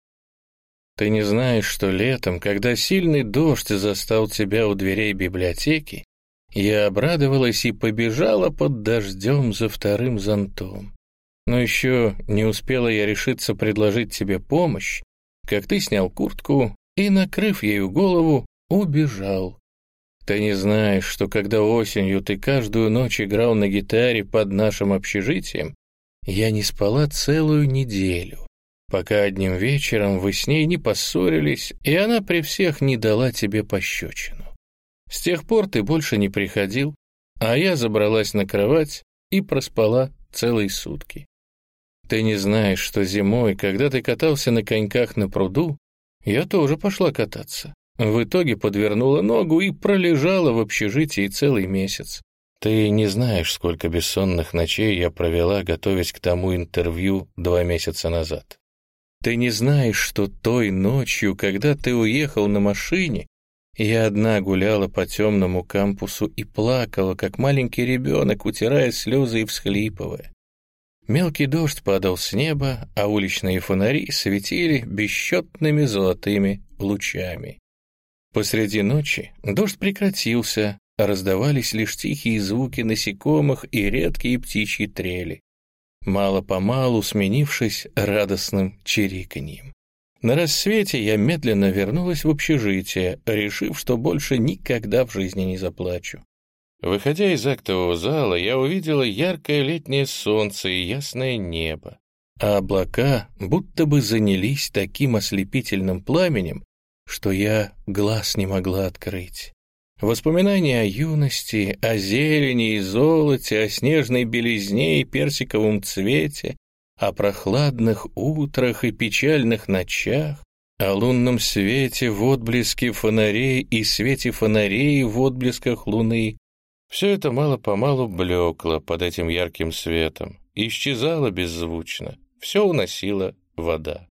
Ты не знаешь, что летом, когда сильный дождь застал тебя у дверей библиотеки, я обрадовалась и побежала под дождем за вторым зонтом. Но еще не успела я решиться предложить тебе помощь, как ты снял куртку и, накрыв ею голову, убежал. Ты не знаешь, что когда осенью ты каждую ночь играл на гитаре под нашим общежитием, я не спала целую неделю, пока одним вечером вы с ней не поссорились, и она при всех не дала тебе пощечину. С тех пор ты больше не приходил, а я забралась на кровать и проспала целые сутки. Ты не знаешь, что зимой, когда ты катался на коньках на пруду, я тоже пошла кататься. В итоге подвернула ногу и пролежала в общежитии целый месяц. Ты не знаешь, сколько бессонных ночей я провела, готовясь к тому интервью два месяца назад. Ты не знаешь, что той ночью, когда ты уехал на машине, я одна гуляла по темному кампусу и плакала, как маленький ребенок, утирая слезы и всхлипывая. Мелкий дождь падал с неба, а уличные фонари светили бесчетными золотыми лучами. Посреди ночи дождь прекратился, раздавались лишь тихие звуки насекомых и редкие птичьи трели, мало-помалу сменившись радостным чириканьем. На рассвете я медленно вернулась в общежитие, решив, что больше никогда в жизни не заплачу. Выходя из актового зала, я увидела яркое летнее солнце и ясное небо, а облака будто бы занялись таким ослепительным пламенем, что я глаз не могла открыть. Воспоминания о юности, о зелени и золоте, о снежной белизне и персиковом цвете, о прохладных утрах и печальных ночах, о лунном свете в отблеске фонарей и свете фонарей в отблесках луны. Все это мало-помалу блекло под этим ярким светом, исчезало беззвучно, все уносила вода.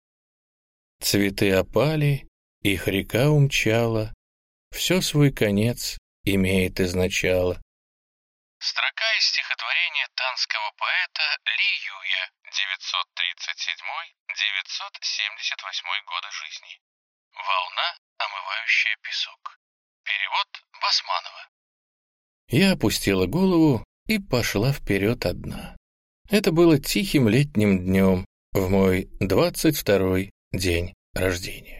Цветы опали, их река умчала, все свой конец имеет изначало. Строка из стихотворения танского поэта Ли Юя, девятьсот тридцать седьмой — девятьсот семьдесят восьмой годы жизни. Волна, омывающая песок. Перевод Басманова. Я опустила голову и пошла вперед одна. Это было тихим летним днем в мой двадцать второй день рождения.